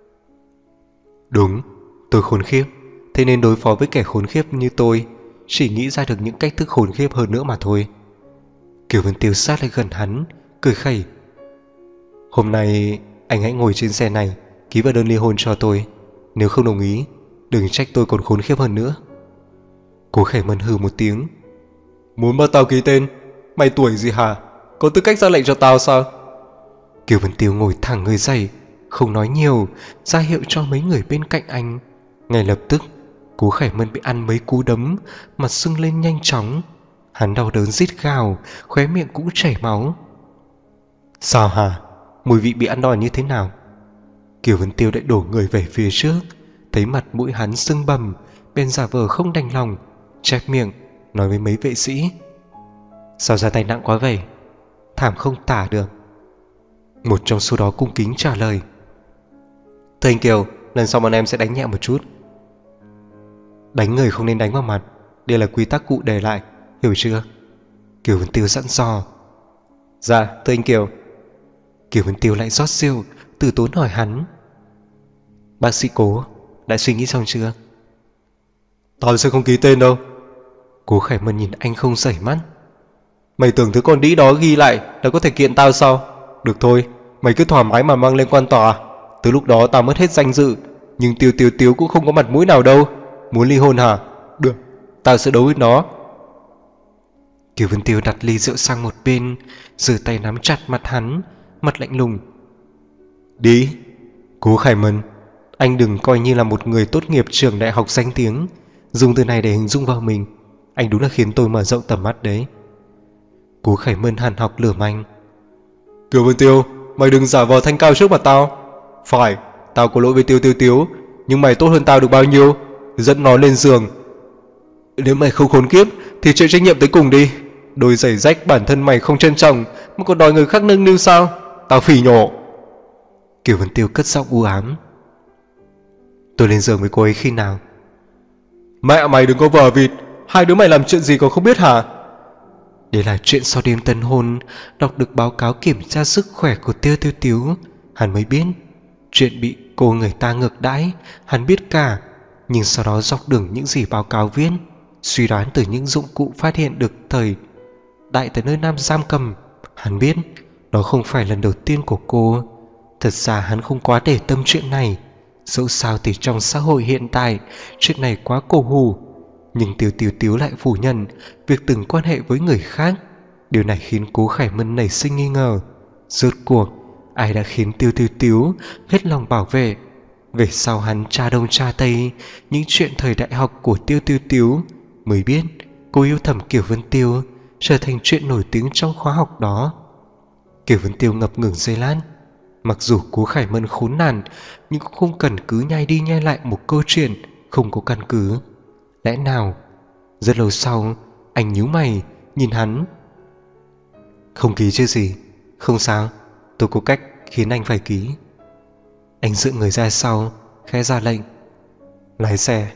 Đúng, tôi khốn khiếp, thế nên đối phó với kẻ khốn khiếp như tôi chỉ nghĩ ra được những cách thức khốn khiếp hơn nữa mà thôi. Kiều Vân Tiêu sát lại gần hắn, cười khẩy: Hôm nay anh hãy ngồi trên xe này, ký vào đơn ly hôn cho tôi. Nếu không đồng ý, đừng trách tôi còn khốn khiếp hơn nữa. Cố Khải Mân hừ một tiếng. Muốn bắt tao ký tên? Mày tuổi gì hả? Có tư cách ra lệnh cho tao sao? Kiều Vân Tiêu ngồi thẳng người dậy, không nói nhiều, ra hiệu cho mấy người bên cạnh anh. Ngay lập tức, Cố Khải Mân bị ăn mấy cú đấm, mặt sưng lên nhanh chóng. Hắn đau đớn rít gào, khóe miệng cũng chảy máu. Sao hả? Mùi vị bị ăn đòn như thế nào? Kiều Vân Tiêu lại đổ người về phía trước, thấy mặt mũi hắn sưng bầm, bên giả vờ không đành lòng, chép miệng nói với mấy vệ sĩ. Sao ra tay nặng quá vậy? Thảm không tả được. Một trong số đó cung kính trả lời. Thưa anh Kiều, lần sau bọn em sẽ đánh nhẹ một chút. Đánh người không nên đánh vào mặt, đây là quy tắc cụ đề lại, hiểu chưa? Kiều Vân Tiêu sẵn sò. Dạ thưa anh Kiều. Kiều Vân Tiêu lại rót rượu, từ tốn hỏi hắn. Bác sĩ Cố, đã suy nghĩ xong chưa? Tao sẽ không ký tên đâu. Cố Khải Mân nhìn anh không rời mắt. Mày tưởng thứ con đĩ đó ghi lại là có thể kiện tao sao? Được thôi, mày cứ thoải mái mà mang lên quan tòa. Từ lúc đó tao mất hết danh dự, nhưng Tiếu cũng không có mặt mũi nào đâu. Muốn ly hôn hả? Được, tao sẽ đấu với nó. Kiều Vân Tiêu đặt ly rượu sang một bên, giơ tay nắm chặt mặt hắn, mặt lạnh lùng. Đi, Cố Khải Mân, anh đừng coi như là một người tốt nghiệp trường đại học danh tiếng, dùng từ này để hình dung vào mình. Anh đúng là khiến tôi mở rộng tầm mắt đấy. Cố Khải Mân hàn học lườm anh. Kiều Vân Tiêu, mày đừng giả vờ thanh cao trước mặt tao. Phải, tao có lỗi với Tiếu, nhưng mày tốt hơn tao được bao nhiêu? Dẫn nó lên giường. Nếu mày không khốn kiếp thì chịu trách nhiệm tới cùng đi. Đôi giày rách bản thân mày không trân trọng mà còn đòi người khác nâng niu sao? Tao phỉ nhổ. Kiều Vân Tiêu cất giọng u ám. Tôi lên giường với cô ấy khi nào? Mẹ mày đừng có vờ vịt, hai đứa mày làm chuyện gì còn không biết hả? Đây là chuyện sau đêm tân hôn. Đọc được báo cáo kiểm tra sức khỏe của Tiếu, hắn mới biết chuyện bị cô người ta ngược đãi. Hắn biết cả, nhưng sau đó dọc đường những gì báo cáo viết, suy đoán từ những dụng cụ phát hiện được thời đại tại nơi Nam giam cầm, hắn biết đó không phải lần đầu tiên của cô. Thật ra hắn không quá để tâm chuyện này. Dẫu sao thì trong xã hội hiện tại, chuyện này quá cổ hủ. Nhưng Tiếu lại phủ nhận việc từng quan hệ với người khác. Điều này khiến Cố Khải Mân nảy sinh nghi ngờ. Rốt cuộc ai đã khiến Tiếu hết lòng bảo vệ? Về sau hắn tra đông tra tây những chuyện thời đại học của Tiếu, mới biết cô yêu thầm Kiều Vân Tiêu trở thành chuyện nổi tiếng trong khóa học đó. Kiều Vân Tiêu ngập ngừng giây lát. Mặc dù Cố Khải Mân khốn nạn, nhưng cũng không cần cứ nhai đi nhai lại một câu chuyện không có căn cứ. Lẽ nào? Rất lâu sau, anh nhíu mày nhìn hắn. Không ký chứ gì. Không sao, tôi có cách khiến anh phải ký. Anh dựng người ra sau, khẽ ra lệnh. Lái xe.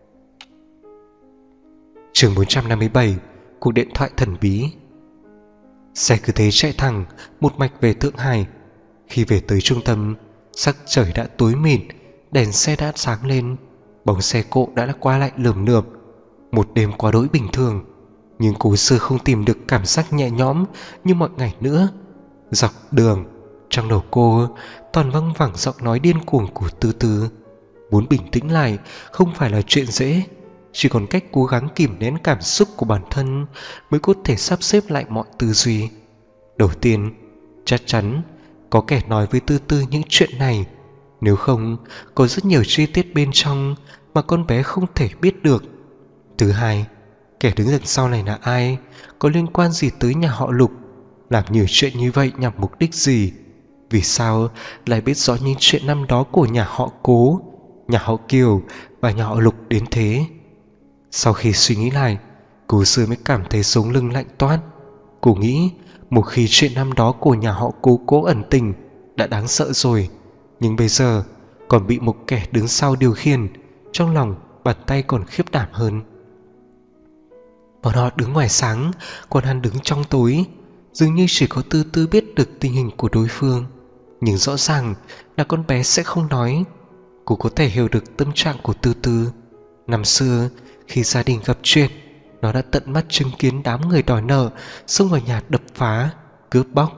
Chương 457, cuộc điện thoại thần bí. Xe cứ thế chạy thẳng một mạch về Thượng Hải. Khi về tới trung tâm, sắc trời đã tối mịt, đèn xe đã sáng lên, bóng xe cộ đã qua lại lởm nhởm. Một đêm quá đỗi bình thường, nhưng Cố Sư không tìm được cảm giác nhẹ nhõm như mọi ngày nữa. Dọc đường, trong đầu cô toàn văng vẳng giọng nói điên cuồng của Tư. Muốn bình tĩnh lại không phải là chuyện dễ, chỉ còn cách cố gắng kìm nén cảm xúc của bản thân mới có thể sắp xếp lại mọi tư duy. Đầu tiên, chắc chắn có kẻ nói với Tư những chuyện này. Nếu không, có rất nhiều chi tiết bên trong mà con bé không thể biết được. Thứ hai, kẻ đứng đằng sau này là ai, có liên quan gì tới nhà họ Lục, làm nhiều chuyện như vậy nhằm mục đích gì? Vì sao lại biết rõ những chuyện năm đó của nhà họ Cố, nhà họ Kiều và nhà họ Lục đến thế? Sau khi suy nghĩ lại, Cố Sư mới cảm thấy sống lưng lạnh toát. Cô nghĩ một khi chuyện năm đó của nhà họ Cố ẩn tình đã đáng sợ rồi, nhưng bây giờ còn bị một kẻ đứng sau điều khiển, trong lòng bàn tay còn khiếp đảm hơn. Bọn họ đứng ngoài sáng, còn hắn đứng trong tối. Dường như chỉ có Tư biết được tình hình của đối phương, nhưng rõ ràng là con bé sẽ không nói. Cô có thể hiểu được tâm trạng của Tư. Năm xưa khi gia đình gặp chuyện, nó đã tận mắt chứng kiến đám người đòi nợ xông vào nhà đập phá, cướp bóc.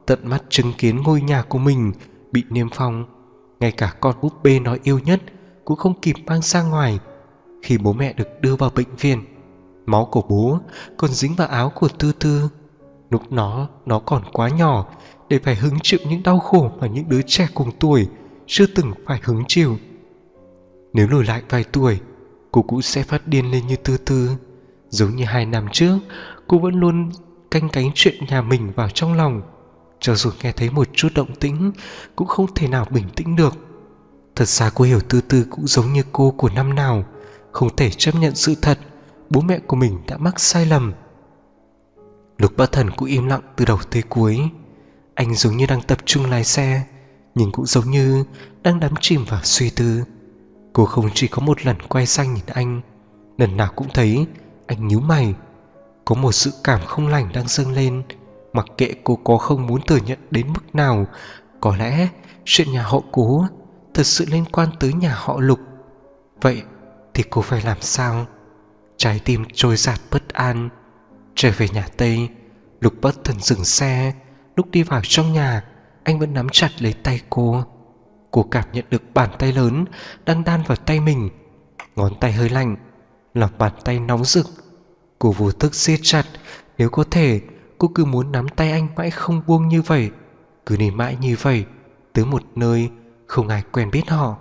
tận mắt chứng kiến ngôi nhà của mình bị niêm phong. Ngay cả con búp bê nó yêu nhất cũng không kịp mang ra ngoài. Khi bố mẹ được đưa vào bệnh viện, máu của bố còn dính vào áo của Tư Tư. Lúc nó còn quá nhỏ để phải hứng chịu những đau khổ mà những đứa trẻ cùng tuổi chưa từng phải hứng chịu. Nếu lùi lại vài tuổi, cô cũng sẽ phát điên lên như Tư Tư. Giống như 2 năm trước, cô vẫn luôn canh cánh chuyện nhà mình vào trong lòng. Cho dù nghe thấy một chút động tĩnh cũng không thể nào bình tĩnh được. Thật ra cô hiểu Tư Tư cũng giống như cô của năm nào, không thể chấp nhận sự thật bố mẹ của mình đã mắc sai lầm. Lục Bắc Thần cũng im lặng từ đầu tới cuối. Anh giống như đang tập trung lái xe, nhưng cũng giống như đang đắm chìm vào suy tư. Cô không chỉ có một lần quay sang nhìn anh, lần nào cũng thấy anh nhíu mày. Có một sự cảm không lành đang dâng lên. Mặc kệ cô có không muốn thừa nhận đến mức nào, có lẽ chuyện nhà họ Cố thật sự liên quan tới nhà họ Lục. Vậy thì cô phải làm sao? Trái tim trôi dạt bất an. Trở về nhà Tây, Lục Bắc Thần dừng xe. Lúc đi vào trong nhà, anh vẫn nắm chặt lấy tay cô. Cô cảm nhận được bàn tay lớn đang đan vào tay mình. Ngón tay hơi lạnh, lòng bàn tay nóng rực. Cô vô thức siết chặt. Nếu có thể, cô cứ muốn nắm tay anh mãi không buông như vậy. Cứ đi mãi như vậy, tới một nơi không ai quen biết họ.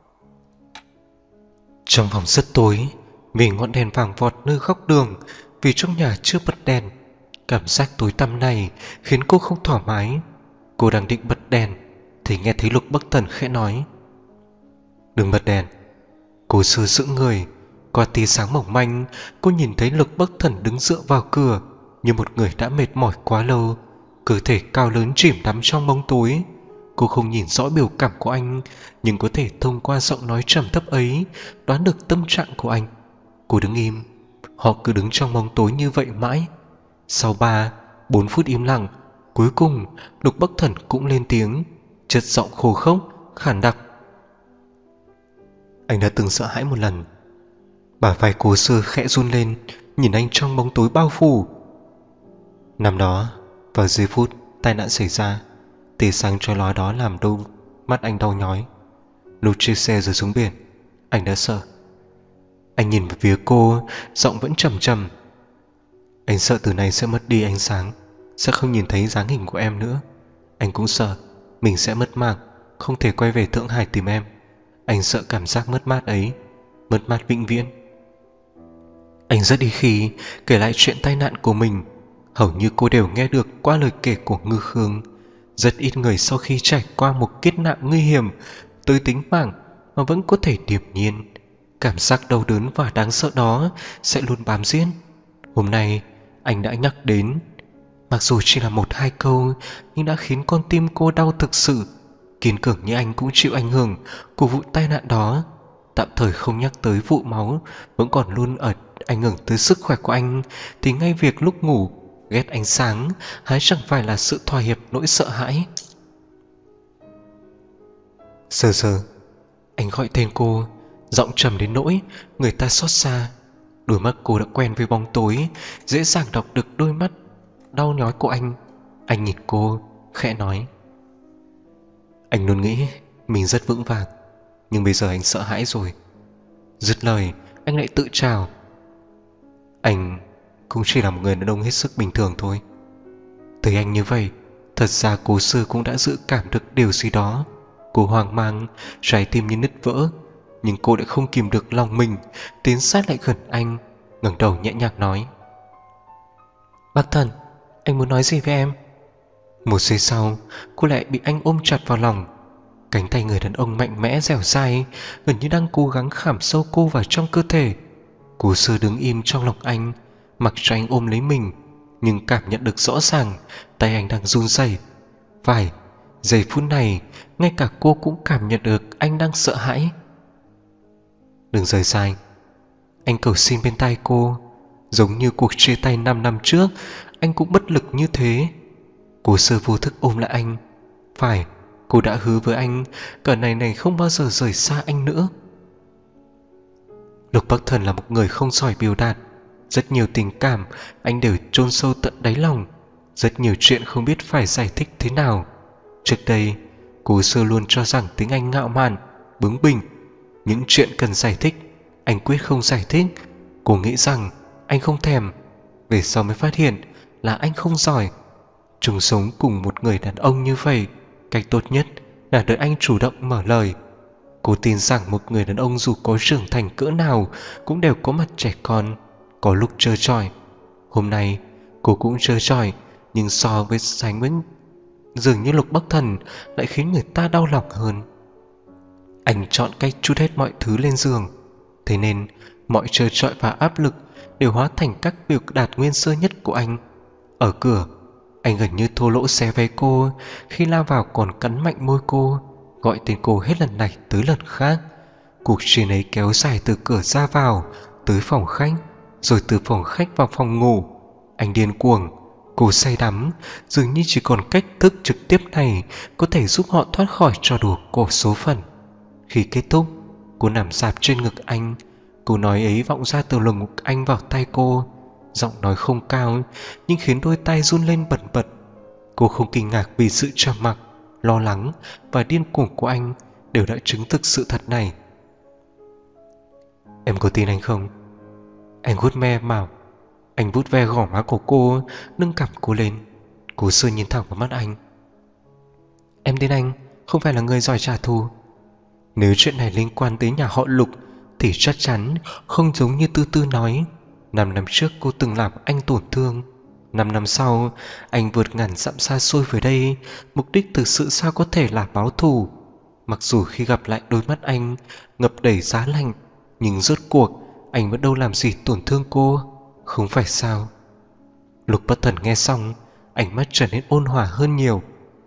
Trong phòng rất tối, vì ngọn đèn vàng vọt nơi góc đường, vì trong nhà chưa bật đèn. Cảm giác tối tăm này khiến cô không thoải mái. Cô đang định bật đèn thì nghe thấy Lục Bắc Thần khẽ nói: "Đừng bật đèn." Cô sờ sững người. Qua tia sáng mỏng manh, cô nhìn thấy Lục Bắc Thần đứng dựa vào cửa như một người đã mệt mỏi quá lâu, cơ thể cao lớn chìm đắm trong bóng tối. Cô không nhìn rõ biểu cảm của anh, nhưng có thể thông qua giọng nói trầm thấp ấy đoán được tâm trạng của anh. Cô đứng im. Họ cứ đứng trong bóng tối như vậy mãi. Sau 3-4 phút im lặng, cuối cùng Lục Bắc Thần cũng lên tiếng, chất giọng khô khốc, khản đặc: "Anh đã từng sợ hãi một lần." Bả vai cô Sơ khẽ run lên, nhìn anh trong bóng tối bao phủ. Năm đó, vào giây phút tai nạn xảy ra, tia sáng chói lóa đó làm đôi mắt anh đau nhói. Lúc chiếc xe rơi xuống biển, anh đã sợ. Anh nhìn về phía cô, giọng vẫn trầm trầm: "Anh sợ từ nay sẽ mất đi ánh sáng, sẽ không nhìn thấy dáng hình của em nữa. Anh cũng sợ mình sẽ mất mạng, không thể quay về Thượng Hải tìm em. Anh sợ cảm giác mất mát ấy, mất mát vĩnh viễn." Anh rất ít khi kể lại chuyện tai nạn của mình. Hầu như cô đều nghe được qua lời kể của Ngư Khương. Rất ít người sau khi trải qua một kiếp nạn nguy hiểm tới tính mạng mà vẫn có thể điềm nhiên. Cảm giác đau đớn và đáng sợ đó sẽ luôn bám riết. Hôm nay anh đã nhắc đến, mặc dù chỉ là 1-2 câu, nhưng đã khiến con tim cô đau thực sự. Kiên cường như anh cũng chịu ảnh hưởng của vụ tai nạn đó. Tạm thời không nhắc tới vụ máu vẫn còn luôn ảnh hưởng tới sức khỏe của anh, thì ngay việc lúc ngủ ghét ánh sáng há chẳng phải là sự thỏa hiệp nỗi sợ hãi. Sơ sơ, anh gọi tên cô, giọng trầm đến nỗi người ta xót xa. Đôi mắt cô đã quen với bóng tối, dễ dàng đọc được đôi mắt đau nhói của anh. Anh nhìn cô, khẽ nói: "Anh luôn nghĩ mình rất vững vàng, nhưng bây giờ anh sợ hãi rồi." Dứt lời, anh lại tự trào: "Anh cũng chỉ là một người đàn ông hết sức bình thường thôi." Thấy anh như vậy, thật ra cô Sư cũng đã dự cảm được điều gì đó. Cô hoang mang, trái tim như nứt vỡ, nhưng cô đã không kìm được lòng mình, tiến sát lại gần anh, ngẩng đầu nhẹ nhàng nói: "Bắc Thần, anh muốn nói gì với em?" Một giây sau, cô lại bị anh ôm chặt vào lòng. Cánh tay người đàn ông mạnh mẽ dẻo dai, gần như đang cố gắng khảm sâu cô vào trong cơ thể. Cô Sơ đứng im trong lòng anh, mặc cho anh ôm lấy mình, nhưng cảm nhận được rõ ràng tay anh đang run rẩy. Phải, giây phút này ngay cả cô cũng cảm nhận được anh đang sợ hãi. "Đừng rời xa anh cầu xin bên tai cô. Giống như cuộc chia tay 5 năm trước, anh cũng bất lực như thế." Cô Sơ vô thức ôm lại anh. Phải, cô đã hứa với anh cả này này không bao giờ rời xa anh nữa. Lục Bắc Thần là một người không giỏi biểu đạt. Rất nhiều tình cảm anh đều chôn sâu tận đáy lòng. Rất nhiều chuyện không biết phải giải thích thế nào. Trước đây, cô xưa luôn cho rằng tiếng Anh ngạo mạn, bướng bỉnh. Những chuyện cần giải thích, anh quyết không giải thích. Cô nghĩ rằng anh không thèm. Về sau mới phát hiện là anh không giỏi. Chung sống cùng một người đàn ông như vậy, cách tốt nhất là đợi anh chủ động mở lời. Cô tin rằng một người đàn ông dù có trưởng thành cỡ nào cũng đều có mặt trẻ con, có lúc trơ trọi. Hôm nay cô cũng trơ trọi, nhưng so với sánh với dường như Lục Bắc Thần lại khiến người ta đau lòng hơn. Anh chọn cách trút hết mọi thứ lên giường, thế nên mọi trơ trọi và áp lực đều hóa thành các biểu đạt nguyên sơ nhất của anh. Ở cửa, anh gần như thô lỗ xé váy cô, khi lao vào còn cắn mạnh môi cô, gọi tên cô hết lần này tới lần khác. Cuộc chiến ấy kéo dài từ cửa ra vào tới phòng khách, rồi từ phòng khách vào phòng ngủ. Anh điên cuồng, cô say đắm, dường như chỉ còn cách thức trực tiếp này có thể giúp họ thoát khỏi trò đùa của số phận. Khi kết thúc, cô nằm rạp trên ngực anh. Câu nói ấy vọng ra từ lồng ngực anh vào tai cô. Giọng nói không cao nhưng khiến đôi tay run lên bần bật. Cô không kinh ngạc vì sự trầm mặc, lo lắng và điên cuồng của anh đều đã chứng thực sự thật này. Em có tin anh không? Anh vuốt me mào. Anh vuốt ve gò má của cô, nâng cằm cô lên. Cô sơ nhìn thẳng vào mắt anh. Em tin anh không phải là người giỏi trả thù. Nếu chuyện này liên quan tới nhà họ Lục thì chắc chắn không giống như Tư Tư nói. 5 năm trước cô từng làm anh tổn thương. 5 năm sau anh vượt ngàn dặm xa xôi về đây, mục đích thực sự sao có thể là báo thù. Mặc dù khi gặp lại đôi mắt anh ngập đầy giá lạnh, nhưng rốt cuộc anh vẫn đâu làm gì tổn thương cô, không phải sao? Lục Bất Thần nghe xong, ánh mắt trở nên ôn hòa hơn nhiều.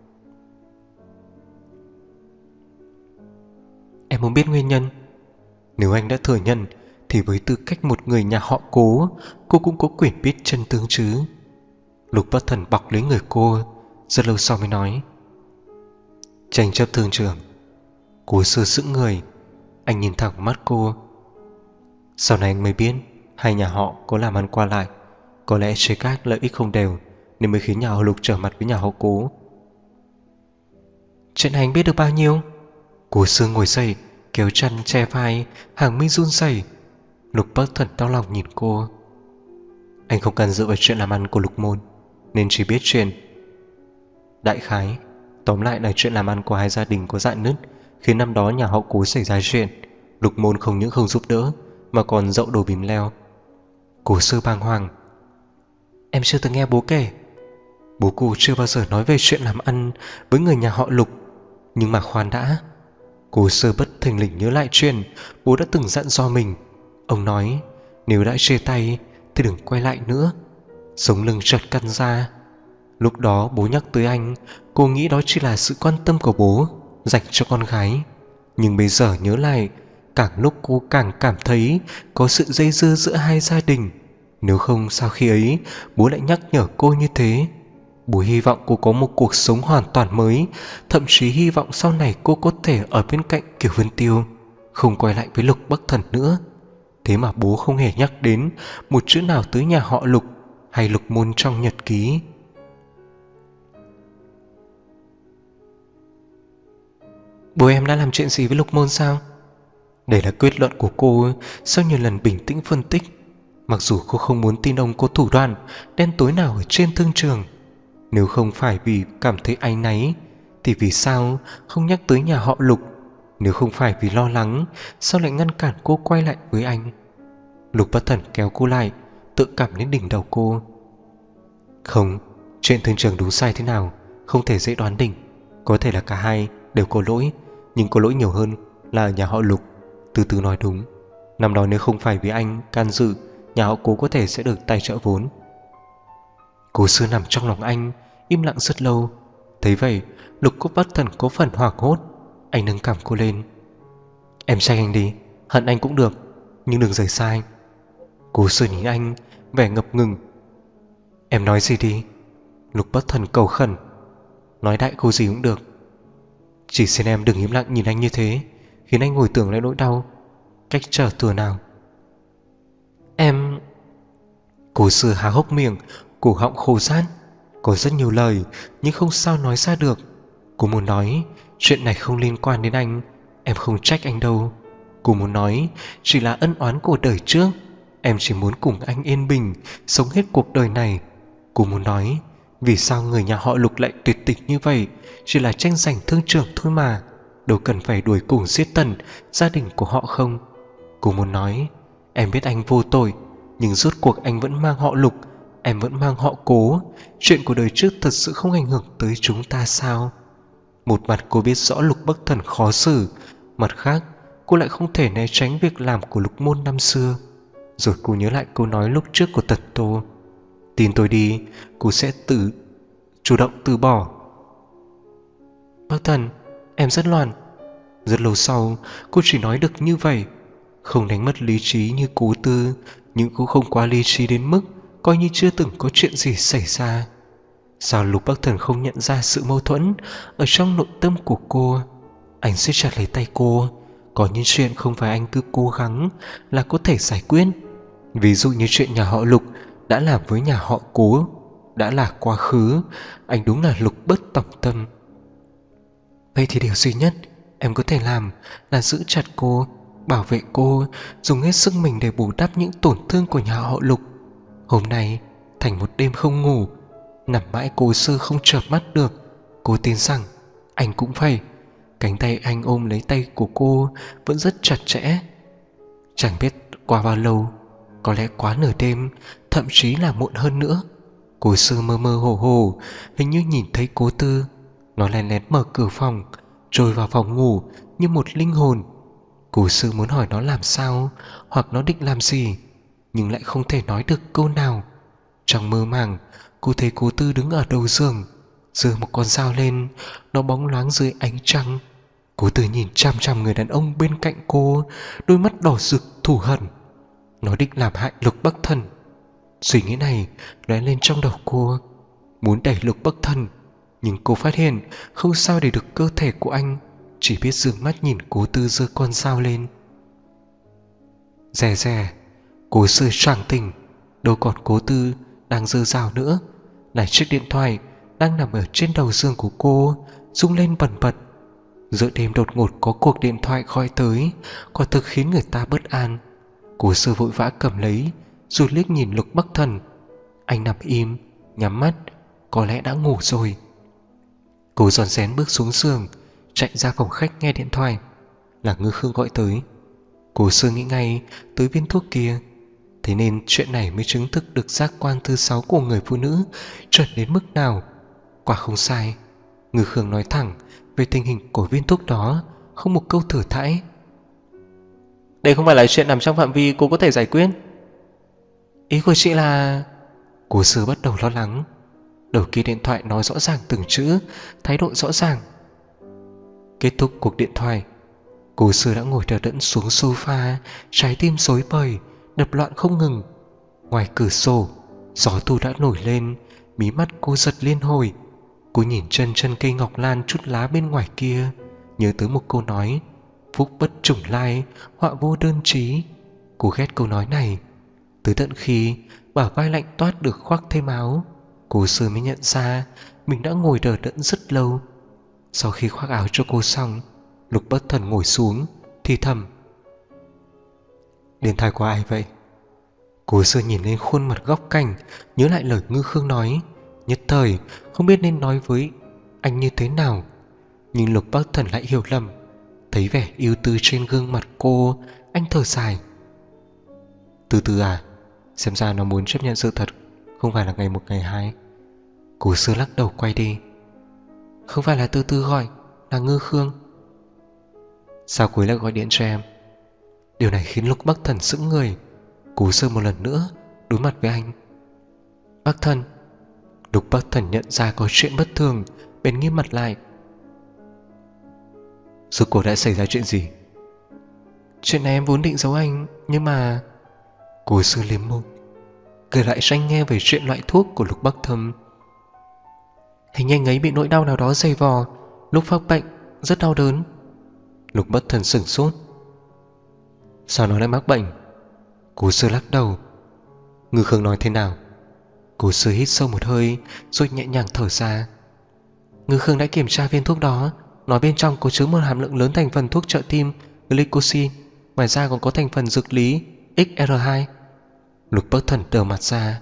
Em muốn biết nguyên nhân. Nếu anh đã thừa nhận thì với tư cách một người nhà họ Cố, cô cũng có quyền biết chân tướng chứ. Lục Bất Thần bọc lấy người cô, rất lâu sau mới nói. Tranh chấp thương trường. Cô sơ sững người. Anh nhìn thẳng vào mắt cô. Sau này anh mới biết hai nhà họ có làm ăn qua lại, có lẽ chia các lợi ích không đều nên mới khiến nhà họ Lục trở mặt với nhà họ Cố. Chuyện này anh biết được bao nhiêu? Cô sương ngồi dậy, kéo chăn che vai, hàng mi run rẩy. Lục Bắc Thần đau lòng nhìn cô. Anh không cần dựa vào chuyện làm ăn của Lục Môn, nên chỉ biết chuyện đại khái. Tóm lại là chuyện làm ăn của hai gia đình có rạn nứt, khiến năm đó nhà họ Cố xảy ra chuyện. Lục Môn không những không giúp đỡ mà còn dậu đổ bìm leo. Cô sơ bàng hoàng. Em chưa từng nghe bố kể. Bố cô chưa bao giờ nói về chuyện làm ăn với người nhà họ Lục. Nhưng mà khoan đã. Cô sơ bất thình lình nhớ lại chuyện bố đã từng dặn dò mình. Ông nói nếu đã chia tay thì đừng quay lại nữa. Sống lưng chợt căng ra. Lúc đó bố nhắc tới anh, cô nghĩ đó chỉ là sự quan tâm của bố dành cho con gái. Nhưng bây giờ nhớ lại, càng lúc cô càng cảm thấy có sự dây dưa giữa hai gia đình. Nếu không sao khi ấy bố lại nhắc nhở cô như thế. Bố hy vọng cô có một cuộc sống hoàn toàn mới, thậm chí hy vọng sau này cô có thể ở bên cạnh Kiều Vân Tiêu, không quay lại với Lục Bắc Thần nữa. Thế mà bố không hề nhắc đến một chữ nào tới nhà họ Lục hay Lục Môn trong nhật ký. Bố em đã làm chuyện gì với Lục Môn sao? Đây là kết luận của cô sau nhiều lần bình tĩnh phân tích. Mặc dù cô không muốn tin ông có thủ đoạn đen tối nào ở trên thương trường. Nếu không phải vì cảm thấy áy náy thì vì sao không nhắc tới nhà họ Lục? Nếu không phải vì lo lắng, sao lại ngăn cản cô quay lại với anh? Lục Bất Thần kéo cô lại, tự cảm lên đỉnh đầu cô. Không, chuyện thương trường đúng sai thế nào không thể dễ đoán định. Có thể là cả hai đều có lỗi, nhưng có lỗi nhiều hơn là nhà họ Lục. Từ từ nói đúng. Năm đó nếu không phải vì anh can dự, nhà họ Cố có thể sẽ được tài trợ vốn. Cô sư nằm trong lòng anh, im lặng rất lâu. Thấy vậy, Lục Bất Thần có phần hoảng hốt. Anh nâng cằm cô lên. Em tranh anh đi, hận anh cũng được, nhưng đừng rời xa anh. Cô sư nhìn anh, vẻ ngập ngừng. Em nói gì đi. Lục Bất Thần cầu khẩn. Nói đại cô gì cũng được. Chỉ xin em đừng im lặng nhìn anh như thế, khiến anh hồi tưởng lại nỗi đau cách trở thừa nào. Em... Cô sư há hốc miệng, cổ họng khô rát. Có rất nhiều lời nhưng không sao nói ra được. Cô muốn nói chuyện này không liên quan đến anh, em không trách anh đâu. Cô muốn nói chỉ là ân oán của đời trước, em chỉ muốn cùng anh yên bình sống hết cuộc đời này. Cô muốn nói vì sao người nhà họ Lục lại tuyệt tình như vậy, chỉ là tranh giành thương trường thôi mà, đâu cần phải đuổi cùng giết tận gia đình của họ không. Cô muốn nói em biết anh vô tội, nhưng rốt cuộc anh vẫn mang họ Lục, em vẫn mang họ Cố. Chuyện của đời trước thật sự không ảnh hưởng tới chúng ta sao? Một mặt cô biết rõ Lục Bắc Thần khó xử, mặt khác cô lại không thể né tránh việc làm của Lục Môn năm xưa. Rồi cô nhớ lại câu nói lúc trước của Tần Tô: tin tôi đi, cô sẽ chủ động từ bỏ. Bắc Thần, em rất loạn. Rất lâu sau cô chỉ nói được như vậy, không đánh mất lý trí như Cố Tư, nhưng cũng không quá lý trí đến mức coi như chưa từng có chuyện gì xảy ra. Sao Lục Bắc Thần không nhận ra sự mâu thuẫn ở trong nội tâm của cô? Anh siết chặt lấy tay cô. Có những chuyện không phải anh cứ cố gắng là có thể giải quyết. Ví dụ như chuyện nhà họ Lục đã làm với nhà họ Cố đã là quá khứ. Anh đúng là Lục bất tòng tâm. Vậy thì điều duy nhất em có thể làm là giữ chặt cô, bảo vệ cô, dùng hết sức mình để bù đắp những tổn thương của nhà họ Lục. Hôm nay thành một đêm không ngủ, nằm mãi Cố Sơ không chợp mắt được. Cô tin rằng anh cũng vậy. Cánh tay anh ôm lấy tay của cô vẫn rất chặt chẽ. Chẳng biết qua bao lâu, có lẽ quá nửa đêm, thậm chí là muộn hơn nữa, Cố Sơ mơ mơ hồ hồ hình như nhìn thấy Cố Tư. Nó lén lén mở cửa phòng, trôi vào phòng ngủ như một linh hồn. Cố Sơ muốn hỏi nó làm sao hoặc nó định làm gì, nhưng lại không thể nói được câu nào. Trong mơ màng, cô thấy Cố Tư đứng ở đầu giường, giơ một con dao lên. Nó bóng loáng dưới ánh trăng. Cố Tư nhìn chằm chằm người đàn ông bên cạnh cô, đôi mắt đỏ rực thù hận. Nó định làm hại Lục Bắc Thần. Suy nghĩ này lóe lên trong đầu cô, muốn đẩy Lục Bắc Thần, nhưng cô phát hiện không sao để được cơ thể của anh, chỉ biết dương mắt nhìn Cố Tư giơ con dao lên. Rè rè, Cố Sơ choàng tỉnh. Đâu còn Cố Tư đang giơ dao nữa, là chiếc điện thoại đang nằm ở trên đầu giường của cô, rung lên bần bật. Giữa đêm đột ngột có cuộc điện thoại gọi tới, quả thực khiến người ta bất an. Cố Sơ vội vã cầm lấy, rồi liếc nhìn Lục Bắc Thần. Anh nằm im, nhắm mắt, có lẽ đã ngủ rồi. Cô rón rén bước xuống giường, chạy ra phòng khách nghe điện thoại. Là Ngư Khương gọi tới. Cố Sơ nghĩ ngay tới viên thuốc kia, thế nên chuyện này mới chứng thực được giác quan thứ 6 của người phụ nữ chuẩn đến mức nào. Quả không sai, Ngư Khương nói thẳng về tình hình của viên thuốc đó, không một câu thử thãi. Đây không phải là chuyện nằm trong phạm vi cô có thể giải quyết. Ý của chị là... Cố Sơ bắt đầu lo lắng. Đầu kia điện thoại nói rõ ràng từng chữ, thái độ rõ ràng. Kết thúc cuộc điện thoại, Cố Sơ đã ngồi đờ đẫn xuống sofa, trái tim rối bời, đập loạn không ngừng. Ngoài cửa sổ, gió thu đã nổi lên, mí mắt cô giật liên hồi. Cô nhìn chân cây ngọc lan chút lá bên ngoài kia, nhớ tới một câu nói: phúc bất chủng lai, họa vô đơn chí. Cô ghét câu nói này. Tới tận khi bả vai lạnh toát được khoác thêm áo, Cố Sơ mới nhận ra mình đã ngồi đờ đẫn rất lâu. Sau khi khoác áo cho cô xong, Lục Bắc Thần ngồi xuống thì thầm: điện thoại của ai vậy? Cố Sơ nhìn lên khuôn mặt góc cạnh, nhớ lại lời Ngư Khương nói, nhất thời không biết nên nói với anh như thế nào. Nhưng Lục Bắc Thần lại hiểu lầm. Thấy vẻ ưu tư trên gương mặt cô, anh thở dài: từ từ à, xem ra nó muốn chấp nhận sự thật, không phải là ngày một ngày hai. Cố Sơ lắc đầu quay đi. Không phải là từ từ gọi, là Ngư Khương. Sao cuối lại gọi điện cho em? Điều này khiến Lục Bắc Thần sững người. Cố Sơ một lần nữa đối mặt với anh. Bắc Thần. Lục Bắc Thần nhận ra có chuyện bất thường, bèn nghiêm mặt lại. Rốt cuộc đã xảy ra chuyện gì? Chuyện này em vốn định giấu anh, nhưng mà... Cố Sơ liếm môi, kể lại cho anh nghe về chuyện loại thuốc của Lục Bắc Thần. Hình như anh ấy bị nỗi đau nào đó dày vò lúc phát bệnh, rất đau đớn. Lục Bắc Thần sửng sốt. Sao nó lại mắc bệnh? Cố Sơ lắc đầu. Ngư Khương nói thế nào? Cố sư hít sâu một hơi rồi nhẹ nhàng thở ra. Ngư Khương đã kiểm tra viên thuốc đó, nói bên trong có chứa một hàm lượng lớn thành phần thuốc trợ tim glycosin, ngoài ra còn có thành phần dược lý XR2. Lục Bắc Thần đờ mặt ra.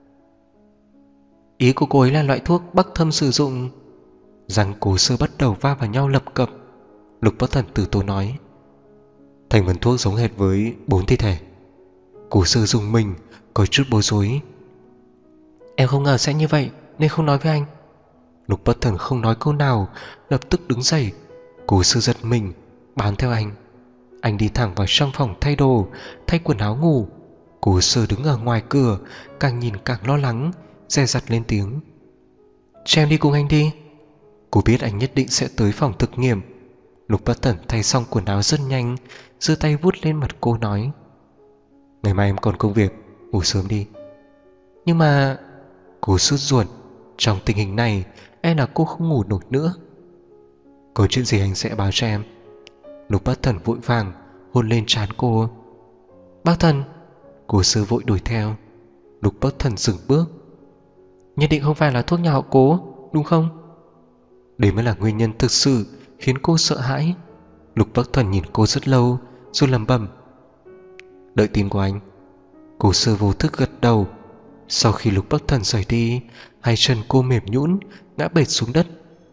Ý của cô ấy là loại thuốc Bắc Thâm sử dụng. Răng Cố sư bắt đầu va vào nhau lập cập. Lục Bắc Thần từ tốn nói. Thành phần thuốc giống hệt với 4 thi thể. Cố sư dùng mình, có chút bối rối. Em không ngờ sẽ như vậy nên không nói với anh. Lục Bắc Thần không nói câu nào, lập tức đứng dậy. Cố sư giật mình, bám theo anh. Anh đi thẳng vào trong phòng thay đồ, thay quần áo ngủ. Cố sư đứng ở ngoài cửa, càng nhìn càng lo lắng, dè dặt lên tiếng. Cho em đi cùng anh đi. Cô biết anh nhất định sẽ tới phòng thực nghiệm. Lục Bắc Thần thay xong quần áo rất nhanh, giơ tay vuốt lên mặt cô nói. Ngày mai em còn công việc, ngủ sớm đi. Nhưng mà... Cô sốt ruột. Trong tình hình này e là cô không ngủ nổi nữa. Có chuyện gì anh sẽ báo cho em. Lục Bắc Thần vội vàng hôn lên trán cô. Bác Thần. Cô sư vội đuổi theo. Lục Bắc Thần dừng bước. Nhất định không phải là thuốc nhà họ Cố, đúng không? Đấy mới là nguyên nhân thực sự khiến cô sợ hãi. Lục Bắc Thần nhìn cô rất lâu rồi lẩm bẩm. Đợi tin của anh. Cô sư vô thức gật đầu. Sau khi Lục Bắc Thần rời đi, hai chân cô mềm nhũn ngã bệt xuống đất.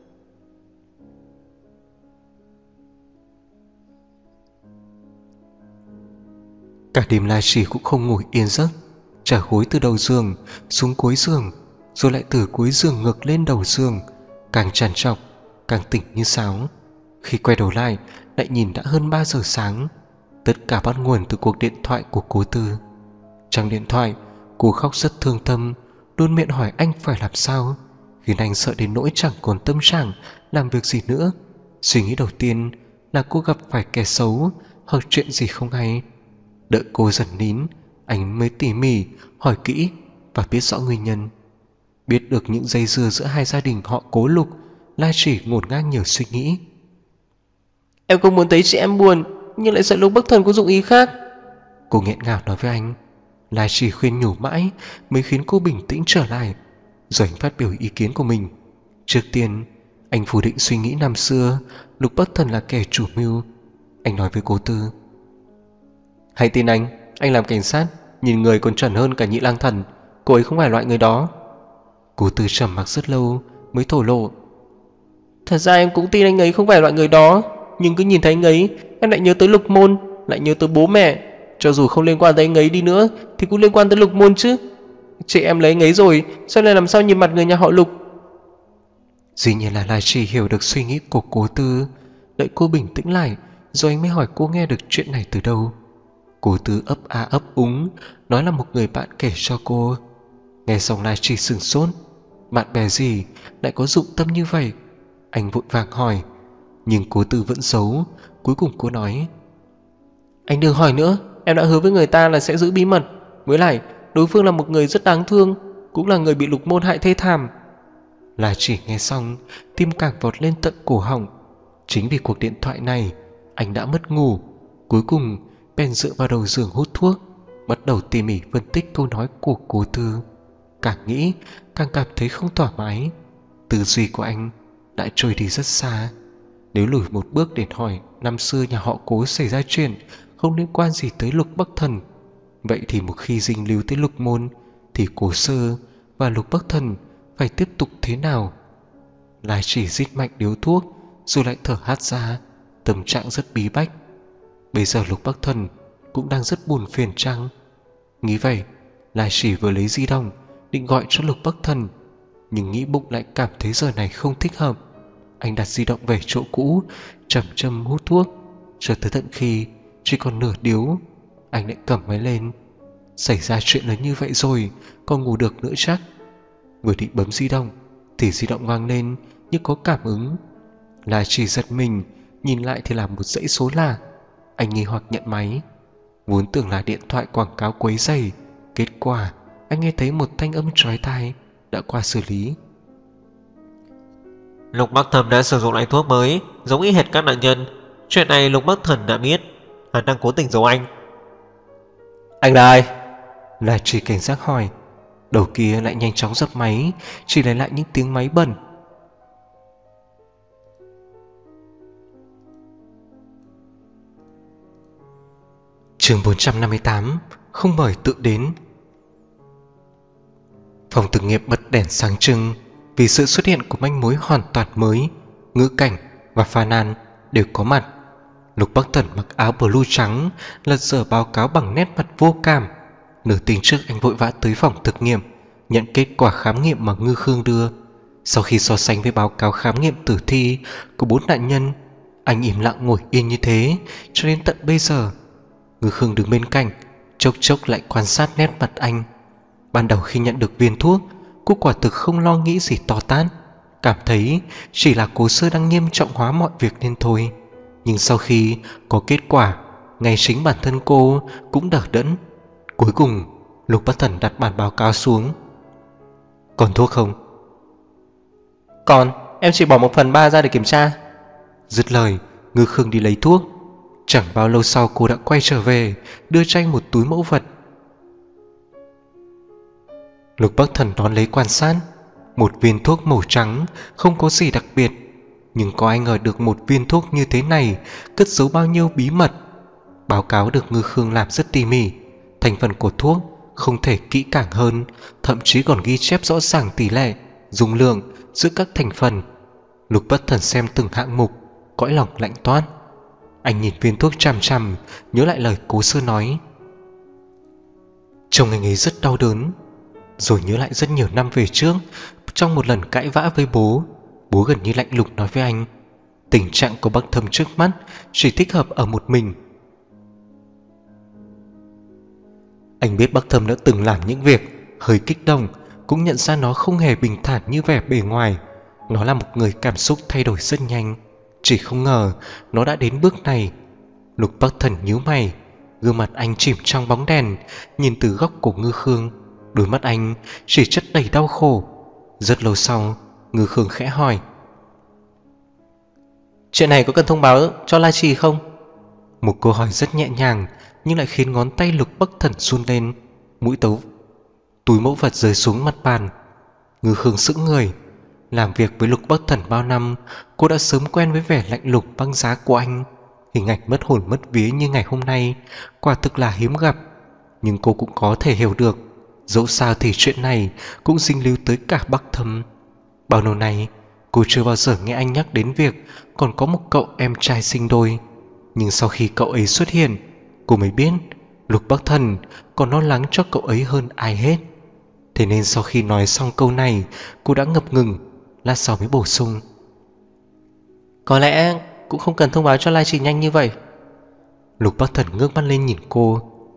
Cả đêm La Chỉ cũng không ngồi yên giấc, trả gối từ đầu giường xuống cuối giường, rồi lại từ cuối giường ngược lên đầu giường, càng trằn trọc, càng tỉnh như sáo. Khi quay đầu lại nhìn đã hơn 3 giờ sáng. Tất cả bắt nguồn từ cuộc điện thoại của Cố Tư. Trong điện thoại, cô khóc rất thương tâm, luôn miệng hỏi anh phải làm sao, khiến anh sợ đến nỗi chẳng còn tâm trạng làm việc gì nữa. Suy nghĩ đầu tiên là cô gặp phải kẻ xấu hoặc chuyện gì không hay. Đợi cô dần nín, anh mới tỉ mỉ hỏi kỹ và biết rõ nguyên nhân. Biết được những dây dưa giữa hai gia đình họ Cố Lục, La Chỉ ngổn ngang nhiều suy nghĩ. Em không muốn thấy chị em buồn, nhưng lại sợ Lục Bắc Thần có dụng ý khác. Cô nghẹn ngào nói với anh. La Chỉ khuyên nhủ mãi mới khiến cô bình tĩnh trở lại. Rồi anh phát biểu ý kiến của mình. Trước tiên, anh phủ định suy nghĩ năm xưa Lục Bắc Thần là kẻ chủ mưu. Anh nói với Cố Tư. Hãy tin anh làm cảnh sát, nhìn người còn chuẩn hơn cả Nhị Lang Thần. Cô ấy không phải loại người đó. Cố Tư trầm mặc rất lâu mới thổ lộ. Thật ra em cũng tin anh ấy không phải loại người đó, nhưng cứ nhìn thấy anh ấy, em lại nhớ tới Lục Môn, lại nhớ tới bố mẹ. Cho dù không liên quan tới anh ấy đi nữa thì cũng liên quan tới Lục Môn chứ. Chị em lấy anh ấy rồi, sao lại làm sao nhìn mặt người nhà họ Lục. Dĩ nhiên là Chỉ hiểu được suy nghĩ của Cố Tư. Đợi cô bình tĩnh lại, rồi anh mới hỏi cô nghe được chuyện này từ đâu. Cố Tư ấp a ấp úng nói là một người bạn kể cho cô. Nghe xong La Chỉ sửng sốt. Bạn bè gì lại có dụng tâm như vậy? Anh vội vàng hỏi, nhưng Cố Tư vẫn giấu. Cuối cùng cô nói. Anh đừng hỏi nữa, em đã hứa với người ta là sẽ giữ bí mật. Với lại đối phương là một người rất đáng thương, cũng là người bị Lục Môn hại thê thảm. La Chỉ nghe xong, tim càng vọt lên tận cổ họng. Chính vì cuộc điện thoại này, anh đã mất ngủ. Cuối cùng bèn dựa vào đầu giường hút thuốc, bắt đầu tỉ mỉ phân tích câu nói của Cố Tư. Càng nghĩ càng cảm thấy không thoải mái. Tư duy của anh đã trôi đi rất xa. Nếu lùi một bước để hỏi năm xưa nhà họ Cố xảy ra chuyện không liên quan gì tới Lục Bắc Thần, vậy thì một khi dính líu tới Lục Môn thì Cố Sơ và Lục Bắc Thần phải tiếp tục thế nào? La Chỉ rít mạnh điếu thuốc rồi lại thở hắt ra, tâm trạng rất bí bách. Bây giờ Lục Bắc Thần cũng đang rất buồn phiền chăng? Nghĩ vậy, La Chỉ vừa lấy di động định gọi cho Lục Bắc Thần, nhưng nghĩ bụng lại cảm thấy giờ này không thích hợp. Anh đặt di động về chỗ cũ, chậm chậm hút thuốc, cho tới tận khi chỉ còn nửa điếu, anh lại cầm máy lên. Xảy ra chuyện lớn như vậy rồi, còn ngủ được nữa chắc? Vừa định bấm di động thì di động vang lên như có cảm ứng. La Chỉ giật mình, nhìn lại thì là một dãy số lạ. Anh nghi hoặc nhận máy, vốn tưởng là điện thoại quảng cáo quấy rầy. Kết quả anh nghe thấy một thanh âm chói tai đã qua xử lý. Lục Bắc Thần đã sử dụng loại thuốc mới giống y hệt các nạn nhân. Chuyện này Lục Bắc Thần đã biết, hắn đang cố tình giấu anh. Anh là ai? La Chỉ cảnh giác hỏi. Đầu kia lại nhanh chóng dập máy, chỉ lấy lại những tiếng máy bẩn. Chương 458, không mời tự đến. Phòng thực nghiệm bật đèn sáng trưng vì sự xuất hiện của manh mối hoàn toàn mới. Ngữ Cảnh và Phàn Nàn đều có mặt. Lục Bắc Thần mặc áo blue trắng, lật dở báo cáo bằng nét mặt vô cảm. Nửa tiếng trước anh vội vã tới phòng thực nghiệm, nhận kết quả khám nghiệm mà Ngư Khương đưa. Sau khi so sánh với báo cáo khám nghiệm tử thi của 4 nạn nhân, anh im lặng ngồi yên như thế cho đến tận bây giờ. Ngư Khương đứng bên cạnh, chốc chốc lại quan sát nét mặt anh. Ban đầu khi nhận được viên thuốc, cô quả thực không lo nghĩ gì to tát, cảm thấy chỉ là Cố Sơ đang nghiêm trọng hóa mọi việc nên thôi. Nhưng sau khi có kết quả, ngay chính bản thân cô cũng đờ đẫn. Cuối cùng Lục Bắc Thần đặt bản báo cáo xuống. Còn thuốc không? Còn, em chỉ bỏ 1/3 ra để kiểm tra. Dứt lời, Ngư Khương đi lấy thuốc. Chẳng bao lâu sau cô đã quay trở về, đưa cho anh một túi mẫu vật. Lục Bắc Thần đón lấy quan sát. Một viên thuốc màu trắng, không có gì đặc biệt, nhưng có ai ngờ được một viên thuốc như thế này cất giấu bao nhiêu bí mật. Báo cáo được Ngư Khương làm rất tỉ mỉ. Thành phần của thuốc không thể kỹ càng hơn, thậm chí còn ghi chép rõ ràng tỷ lệ, dung lượng giữa các thành phần. Lục Bắc Thần xem từng hạng mục, cõi lòng lạnh toát. Anh nhìn viên thuốc chằm chằm, nhớ lại lời Cố Sơ nói. Trông anh ấy rất đau đớn. Rồi nhớ lại rất nhiều năm về trước, trong một lần cãi vã với bố, bố gần như lạnh lùng nói với anh, tình trạng của Bắc Thâm trước mắt chỉ thích hợp ở một mình. Anh biết Bắc Thâm đã từng làm những việc hơi kích động, cũng nhận ra nó không hề bình thản như vẻ bề ngoài. Nó là một người cảm xúc thay đổi rất nhanh. Chỉ không ngờ nó đã đến bước này. Lục Bắc Thần nhíu mày, gương mặt anh chìm trong bóng đèn. Nhìn từ góc của Ngư Khương, đôi mắt anh chỉ chất đầy đau khổ. Rất lâu sau, Ngư Khương khẽ hỏi, chuyện này có cần thông báo cho La Trì không? một câu hỏi rất nhẹ nhàng nhưng lại khiến ngón tay Lục Bắc Thần run lên. Mũi túi mẫu vật rơi xuống mặt bàn. Ngư Khương sững người. Làm việc với Lục Bắc Thần bao năm, cô đã sớm quen với vẻ lạnh lùng băng giá của anh. Hình ảnh mất hồn mất vía như ngày hôm nay quả thực là hiếm gặp. Nhưng cô cũng có thể hiểu được, dẫu sao thì chuyện này cũng dính líu tới cả Bắc Thâm. Bao lâu nay cô chưa bao giờ nghe anh nhắc đến việc còn có một cậu em trai sinh đôi. Nhưng sau khi cậu ấy xuất hiện, cô mới biết Lục Bắc Thần còn lo lắng cho cậu ấy hơn ai hết. Thế nên sau khi nói xong câu này, cô đã ngập ngừng, lát sau mới bổ sung, có lẽ cũng không cần thông báo cho La Trì nhanh như vậy. Lục Bắc Thần ngước mắt lên nhìn cô.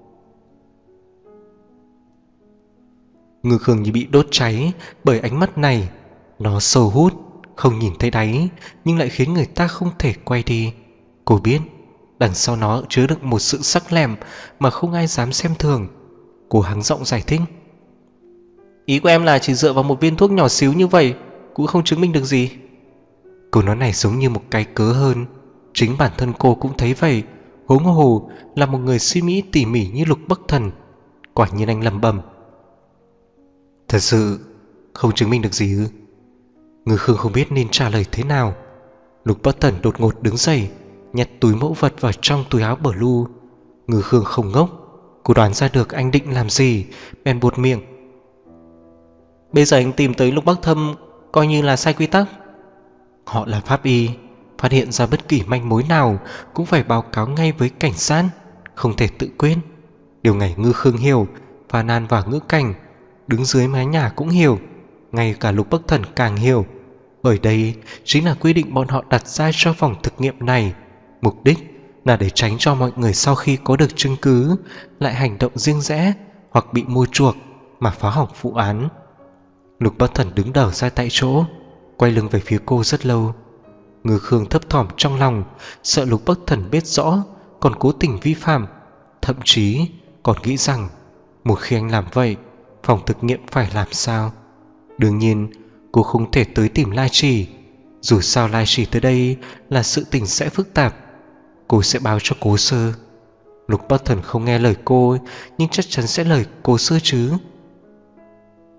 Ngư Khương như bị đốt cháy bởi ánh mắt này. Nó sâu hút, không nhìn thấy đáy, nhưng lại khiến người ta không thể quay đi. Cô biết đằng sau nó chứa đựng một sự sắc lẹm mà không ai dám xem thường. Cô hắng giọng giải thích, ý của em là chỉ dựa vào một viên thuốc nhỏ xíu như vậy cũng không chứng minh được gì. câu nói này giống như một cái cớ hơn. Chính bản thân cô cũng thấy vậy, huống hồ là một người suy nghĩ tỉ mỉ như Lục Bắc Thần. Quả nhiên anh lẩm bẩm, thật sự không chứng minh được gì ư? Ngư Khương không biết nên trả lời thế nào. Lục Bắc Thần đột ngột đứng dậy, nhặt túi mẫu vật vào trong túi áo blue. Ngư Khương không ngốc, cô đoán ra được anh định làm gì, bèn buột miệng, Bây giờ anh tìm tới Lục Bắc Thâm coi như là sai quy tắc. họ là pháp y, phát hiện ra bất kỳ manh mối nào cũng phải báo cáo ngay với cảnh sát, không thể tự quyết. Điều này Ngư Khương hiểu, Phàn Nàn và Ngữ Cảnh đứng dưới mái nhà cũng hiểu, ngay cả Lục Bắc Thần càng hiểu. Bởi đây chính là quy định bọn họ đặt ra cho phòng thực nghiệm này. Mục đích là để tránh cho mọi người sau khi có được chứng cứ lại hành động riêng rẽ hoặc bị mua chuộc mà phá hỏng vụ án. Lục Bắc Thần đứng đờ ra tại chỗ, quay lưng về phía cô rất lâu. Ngư Khương thấp thỏm trong lòng, sợ Lục Bắc Thần biết rõ còn cố tình vi phạm, thậm chí còn nghĩ rằng một khi anh làm vậy, phòng thực nghiệm phải làm sao. Đương nhiên cô không thể tới tìm Lai Trì. Dù sao Lai Trì tới đây là sự tình sẽ phức tạp. Cô sẽ báo cho Cố Sơ. Lục Bắc Thần không nghe lời cô, nhưng chắc chắn sẽ lời Cố Sơ chứ.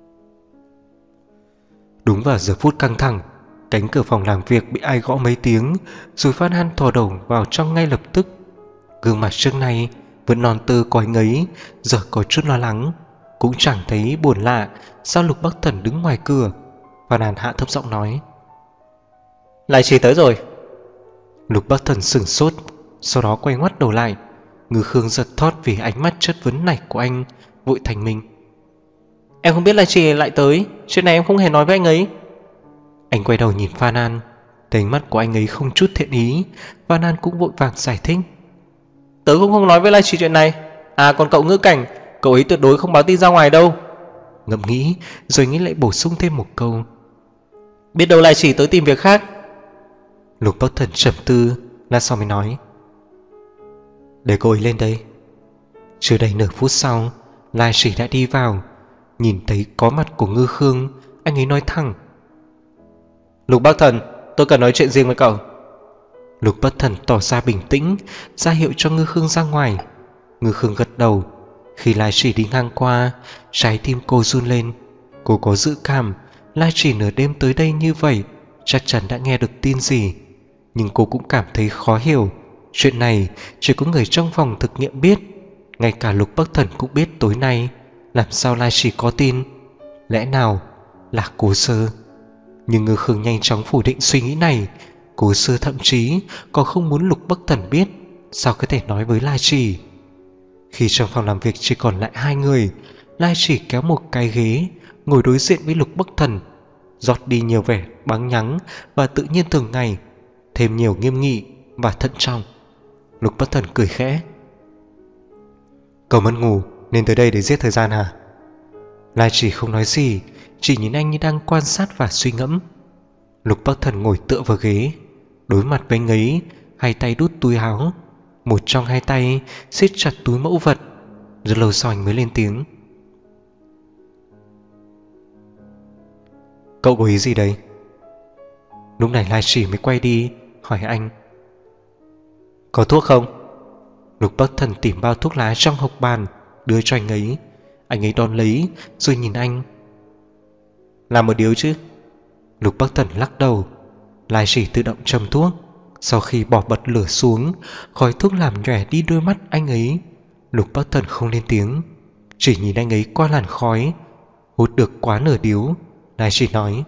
Đúng vào giờ phút căng thẳng, cánh cửa phòng làm việc bị ai gõ mấy tiếng, rồi Phan An thò đầu vào trong ngay lập tức. Gương mặt trước nay vẫn non tơ cói ngấy, giờ có chút lo lắng. Cũng chẳng thấy buồn lạ sao Lục Bắc Thần đứng ngoài cửa. Phan An hạ thấp giọng nói: Lại chỉ tới rồi. Lục Bắc Thần sửng sốt, sau đó quay ngoắt đầu lại. Ngư Khương giật thót vì ánh mắt chất vấn này của anh, vội thành mình: Em không biết là chị lại tới, chuyện này em không hề nói với anh ấy. Anh quay đầu nhìn Phan An, thấy ánh mắt của anh ấy không chút thiện ý. Phan An cũng vội vàng giải thích: Tớ cũng không nói với Lai Chỉ chuyện này. À còn cậu Ngữ Cảnh, cậu ấy tuyệt đối không báo tin ra ngoài đâu. Ngẫm nghĩ rồi nghĩ lại bổ sung thêm một câu: Biết đâu Lai Chỉ tới tìm việc khác. Lục Bắc Thần trầm tư, lát sau mới nói: Để cô ấy lên đây. Chưa đầy nửa phút sau, Lai Chỉ đã đi vào. Nhìn thấy có mặt của Ngư Khương, anh ấy nói thẳng: Lục Bắc Thần, tôi cần nói chuyện riêng với cậu. Lục Bắc Thần tỏ ra bình tĩnh, ra hiệu cho Ngư Khương ra ngoài. Ngư Khương gật đầu. Khi Lai Chỉ đi ngang qua, trái tim cô run lên. Cô có dự cảm Lai Chỉ nửa đêm tới đây như vậy chắc chắn đã nghe được tin gì. Nhưng cô cũng cảm thấy khó hiểu. Chuyện này chỉ có người trong phòng thực nghiệm biết. Ngay cả Lục Bắc Thần cũng biết tối nay. Làm sao Lai Chỉ có tin? Lẽ nào là Cố Sơ? Nhưng Ngư Khương nhanh chóng phủ định suy nghĩ này. Cố Sơ thậm chí còn không muốn Lục Bắc Thần biết. Sao có thể nói với Lai Chỉ? Khi trong phòng làm việc chỉ còn lại hai người, Lai Chỉ kéo một cái ghế ngồi đối diện với Lục Bắc Thần, rót đi nhiều vẻ báng nhắng và tự nhiên thường ngày, thêm nhiều nghiêm nghị và thận trọng. Lục Bắc Thần cười khẽ: Cậu mất ngủ nên tới đây để giết thời gian hả? Lai Chỉ không nói gì, chỉ nhìn anh như đang quan sát và suy ngẫm. Lục Bắc Thần ngồi tựa vào ghế, đối mặt với anh ấy, hai tay đút túi áo, một trong hai tay siết chặt túi mẫu vật. Rất lâu sau anh mới lên tiếng: Cậu có ý gì đây? Lúc này Lai Chỉ mới quay đi hỏi anh: Có thuốc không? Lục Bắc Thần tìm bao thuốc lá trong hộc bàn đưa cho anh ấy. Anh ấy đón lấy rồi nhìn anh: Làm một điếu chứ? Lục Bắc Thần lắc đầu. Lai Chỉ tự động châm thuốc. Sau khi bỏ bật lửa xuống, khói thuốc làm nhòe đi đôi mắt anh ấy. Lục Bắc Thần không lên tiếng, chỉ nhìn anh ấy qua làn khói. Hút được quá nửa điếu, Lai Chỉ nói: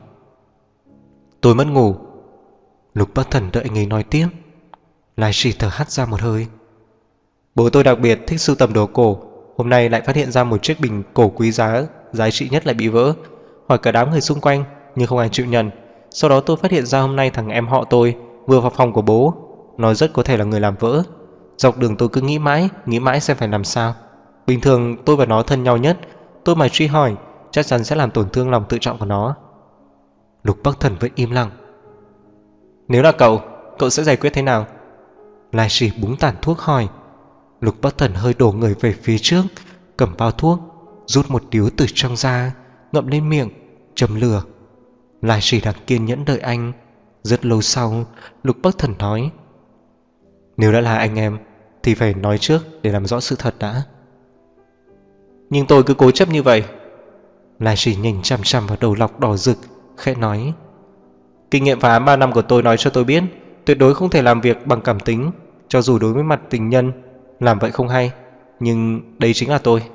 Tôi mất ngủ. Lục Bắc Thần đợi anh ấy nói tiếp. Lai Chỉ thở hắt ra một hơi: Bố tôi đặc biệt thích sưu tầm đồ cổ. Hôm nay lại phát hiện ra một chiếc bình cổ quý giá, giá trị nhất lại bị vỡ. Hỏi cả đám người xung quanh nhưng không ai chịu nhận. Sau đó tôi phát hiện ra hôm nay thằng em họ tôi vừa vào phòng của bố, nói rất có thể là người làm vỡ. Dọc đường tôi cứ nghĩ mãi xem phải làm sao. Bình thường tôi và nó thân nhau nhất, tôi mà truy hỏi chắc chắn sẽ làm tổn thương lòng tự trọng của nó. Lục Bắc Thần vẫn im lặng. Nếu là cậu sẽ giải quyết thế nào? Lai Chỉ búng tàn thuốc hỏi. Lục Bắc Thần hơi đổ người về phía trước, cầm bao thuốc, rút một điếu từ trong ra, ngậm lên miệng, châm lửa. Lai Chỉ đang kiên nhẫn đợi anh. Rất lâu sau, Lục Bắc Thần nói: Nếu đã là anh em thì phải nói trước để làm rõ sự thật đã. Nhưng tôi cứ cố chấp như vậy. Lai Chỉ nhìn chằm chằm vào đầu lọc đỏ rực, khẽ nói: Kinh nghiệm phá án 3 năm của tôi nói cho tôi biết, tuyệt đối không thể làm việc bằng cảm tính. Cho dù đối với mặt tình nhân, làm vậy không hay, nhưng đây chính là tôi.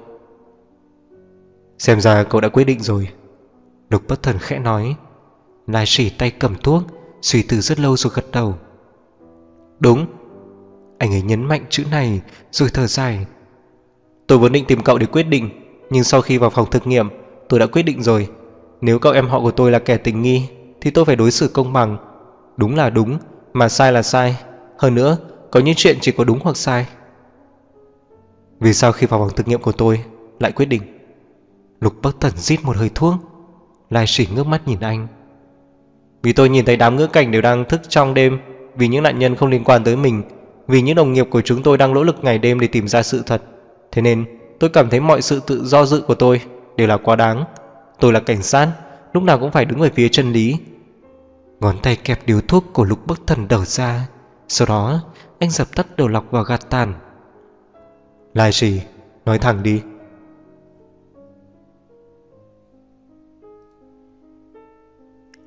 Xem ra cậu đã quyết định rồi, Lục Bắc Thần khẽ nói. Lai Chỉ tay cầm thuốc, suy tư rất lâu rồi gật đầu. Đúng. Anh ấy nhấn mạnh chữ này rồi thở dài. Tôi vốn định tìm cậu để quyết định, nhưng sau khi vào phòng thực nghiệm, tôi đã quyết định rồi. Nếu cậu em họ của tôi là kẻ tình nghi thì tôi phải đối xử công bằng. Đúng là đúng, mà sai là sai. Hơn nữa, có những chuyện chỉ có đúng hoặc sai. Vì sao khi vào phòng thực nghiệm của tôi lại quyết định? Lục Bắc Thần rít một hơi thuốc. Lai Chỉ ngước mắt nhìn anh. Vì tôi nhìn thấy đám Ngữ Cảnh đều đang thức trong đêm, vì những nạn nhân không liên quan tới mình, vì những đồng nghiệp của chúng tôi đang nỗ lực ngày đêm để tìm ra sự thật. Thế nên tôi cảm thấy mọi sự tự do dự của tôi đều là quá đáng. Tôi là cảnh sát, lúc nào cũng phải đứng về phía chân lý. Ngón tay kẹp điếu thuốc của Lục Bắc Thần đẩu ra. Sau đó anh dập tắt đầu lọc vào gạt tàn. Lai Chỉ, nói thẳng đi.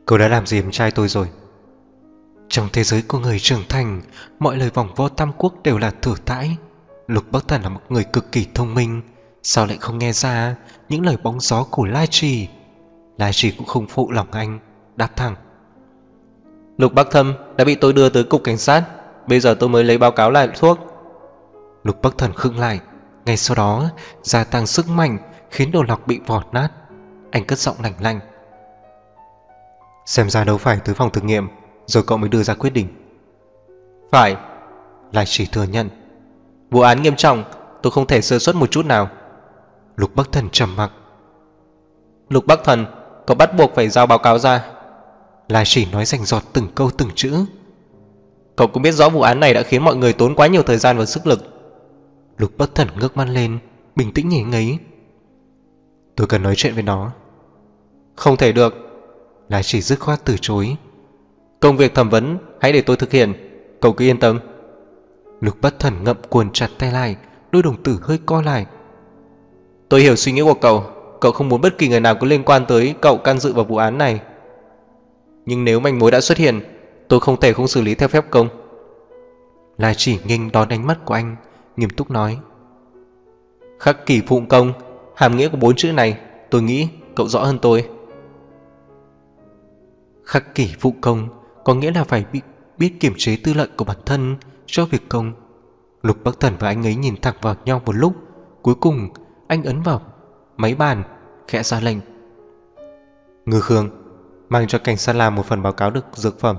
Cậu đã làm gì em trai tôi rồi? Trong thế giới của người trưởng thành, mọi lời vòng vo tam quốc đều là thử thãi. Lục Bắc Thần là một người cực kỳ thông minh, sao lại không nghe ra những lời bóng gió của Lai Trì? Lai Trì cũng không phụ lòng anh, đáp thẳng. Lục Bắc Thâm đã bị tôi đưa tới cục cảnh sát, bây giờ tôi mới lấy báo cáo lại thuốc. Lục Bắc Thần khựng lại, ngay sau đó gia tăng sức mạnh khiến đầu lọc bị vọt nát. Anh cất giọng lạnh lạnh. Xem ra đâu phải tới phòng thực nghiệm rồi cậu mới đưa ra quyết định. Phải, Lai Trì thừa nhận. vụ án nghiêm trọng, tôi không thể sơ suất một chút nào. Lục Bắc Thần trầm mặc. Lục Bắc Thần, cậu bắt buộc phải giao báo cáo ra. Lai Trì nói rành rọt từng câu từng chữ. Cậu cũng biết rõ vụ án này đã khiến mọi người tốn quá nhiều thời gian và sức lực. Lục Bắc Thần ngước mắt lên, bình tĩnh nhảy ngấy. Tôi cần nói chuyện với nó. Không thể được. Lai Trì dứt khoát từ chối. Công việc thẩm vấn hãy để tôi thực hiện, cậu cứ yên tâm. Lục Bắc Thần ngậm cuồn chặt tay lại, đôi đồng tử hơi co lại. Tôi hiểu suy nghĩ của cậu, cậu không muốn bất kỳ người nào có liên quan tới cậu can dự vào vụ án này. Nhưng nếu manh mối đã xuất hiện, tôi không thể không xử lý theo phép công. Lai Trì nghênh đón ánh mắt của anh, nghiêm túc nói. Khắc kỷ phụng công, hàm nghĩa của 4 chữ này, tôi nghĩ cậu rõ hơn tôi. Khắc kỷ phụ công có nghĩa là phải biết kiềm chế tư lợi của bản thân cho việc công. Lục Bắc Thần và anh ấy nhìn thẳng vào nhau một lúc, cuối cùng anh ấn vào máy bàn, khẽ ra lệnh. Ngư Khương, mang cho cảnh sát làm một phần báo cáo được dược phẩm.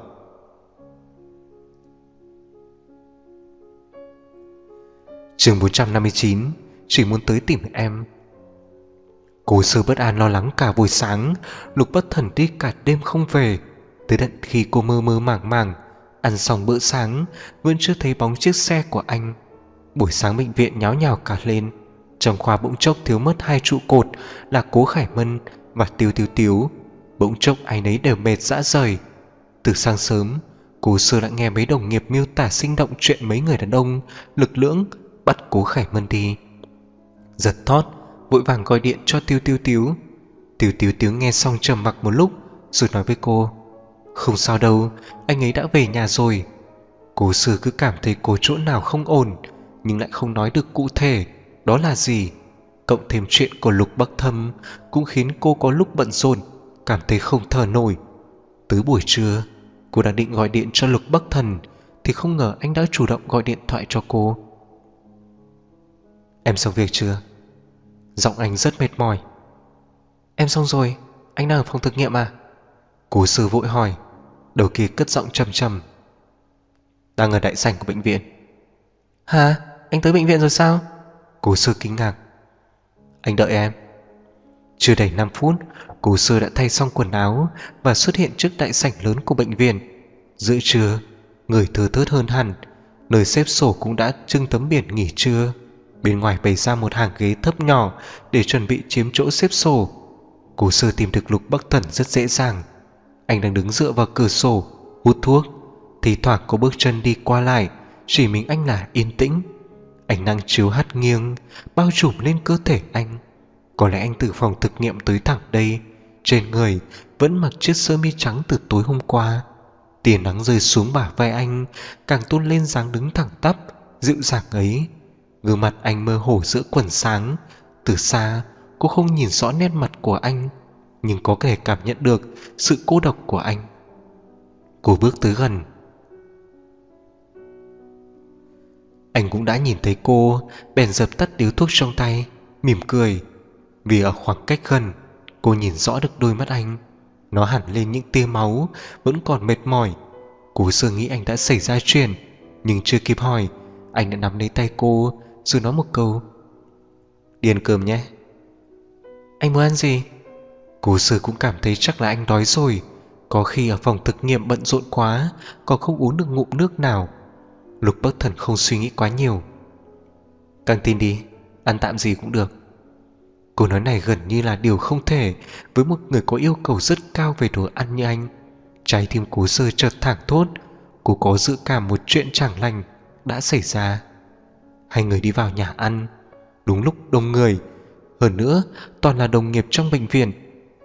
Chương 459, chỉ muốn tới tìm em. Cô Sư bất an lo lắng cả buổi sáng. Lục Bắc Thần đi cả đêm không về. Tới tận khi cô mơ mơ màng màng ăn xong bữa sáng vẫn chưa thấy bóng chiếc xe của anh. Buổi sáng bệnh viện nháo nhào cả lên. Trong khoa bỗng chốc thiếu mất 2 trụ cột là Cố Khải Mân và Tiêu Tiêu Tiếu. Bỗng chốc ai nấy đều mệt rã rời. Từ sáng sớm, cô Sư đã nghe mấy đồng nghiệp miêu tả sinh động chuyện mấy người đàn ông lực lưỡng bắt Cố Khải Mân đi. Giật thót vội vàng gọi điện cho Tiêu Tiêu Tiếu. Tiêu Tiêu Tiếu nghe xong trầm mặc một lúc rồi nói với cô. Không sao đâu, anh ấy đã về nhà rồi. Cô Sư cứ cảm thấy có chỗ nào không ổn, nhưng lại không nói được cụ thể đó là gì. Cộng thêm chuyện của Lục Bắc Thâm cũng khiến cô có lúc bận rộn, cảm thấy không thở nổi. Tới buổi trưa, cô đã định gọi điện cho Lục Bắc Thần thì không ngờ anh đã chủ động gọi điện thoại cho cô. Em xong việc chưa? Giọng anh rất mệt mỏi. Em xong rồi, anh đang ở phòng thực nghiệm à? Cô Sư vội hỏi. Đầu kia cất giọng trầm trầm. Đang ở đại sảnh của bệnh viện. Hả? Anh tới bệnh viện rồi sao? Cô Sư kinh ngạc. Anh đợi em. Chưa đầy 5 phút, cô Sư đã thay xong quần áo và xuất hiện trước đại sảnh lớn của bệnh viện. Giữa trưa, người thưa thớt hơn hẳn. Nơi xếp sổ cũng đã trưng tấm biển nghỉ trưa. Bên ngoài bày ra một hàng ghế thấp nhỏ để chuẩn bị chiếm chỗ xếp sổ. Cô Sư tìm được Lục Bắc Thần rất dễ dàng. Anh đang đứng dựa vào cửa sổ hút thuốc, thì thoảng có bước chân đi qua lại. Chỉ mình anh là yên tĩnh. Ánh nắng chiếu hắt nghiêng bao trùm lên cơ thể anh. Có lẽ anh từ phòng thực nghiệm tới thẳng đây. Trên người vẫn mặc chiếc sơ mi trắng từ tối hôm qua. Tia nắng rơi xuống bả vai anh càng tôn lên dáng đứng thẳng tắp dịu dàng ấy. Gương mặt anh mơ hồ giữa quần sáng. Từ xa cô không nhìn rõ nét mặt của anh, nhưng có thể cảm nhận được sự cô độc của anh. Cô bước tới gần. Anh cũng đã nhìn thấy cô, bèn dập tắt điếu thuốc trong tay, mỉm cười. Vì ở khoảng cách gần, cô nhìn rõ được đôi mắt anh. Nó hẳn lên những tia máu, vẫn còn mệt mỏi. Cô sơ nghĩ anh đã xảy ra chuyện, nhưng chưa kịp hỏi, anh đã nắm lấy tay cô rồi nói một câu. Đi ăn cơm nhé. Anh muốn ăn gì? Cô Sư cũng cảm thấy chắc là anh đói rồi. Có khi ở phòng thực nghiệm bận rộn quá, còn không uống được ngụm nước nào. Lục Bắc Thần không suy nghĩ quá nhiều. Căng tin đi, ăn tạm gì cũng được. Cô nói này gần như là điều không thể với một người có yêu cầu rất cao về đồ ăn như anh. Trái tim Cố Sư chợt thảng thốt. Cô có dự cảm một chuyện chẳng lành đã xảy ra. Hai người đi vào nhà ăn. Đúng lúc đông người, hơn nữa toàn là đồng nghiệp trong bệnh viện.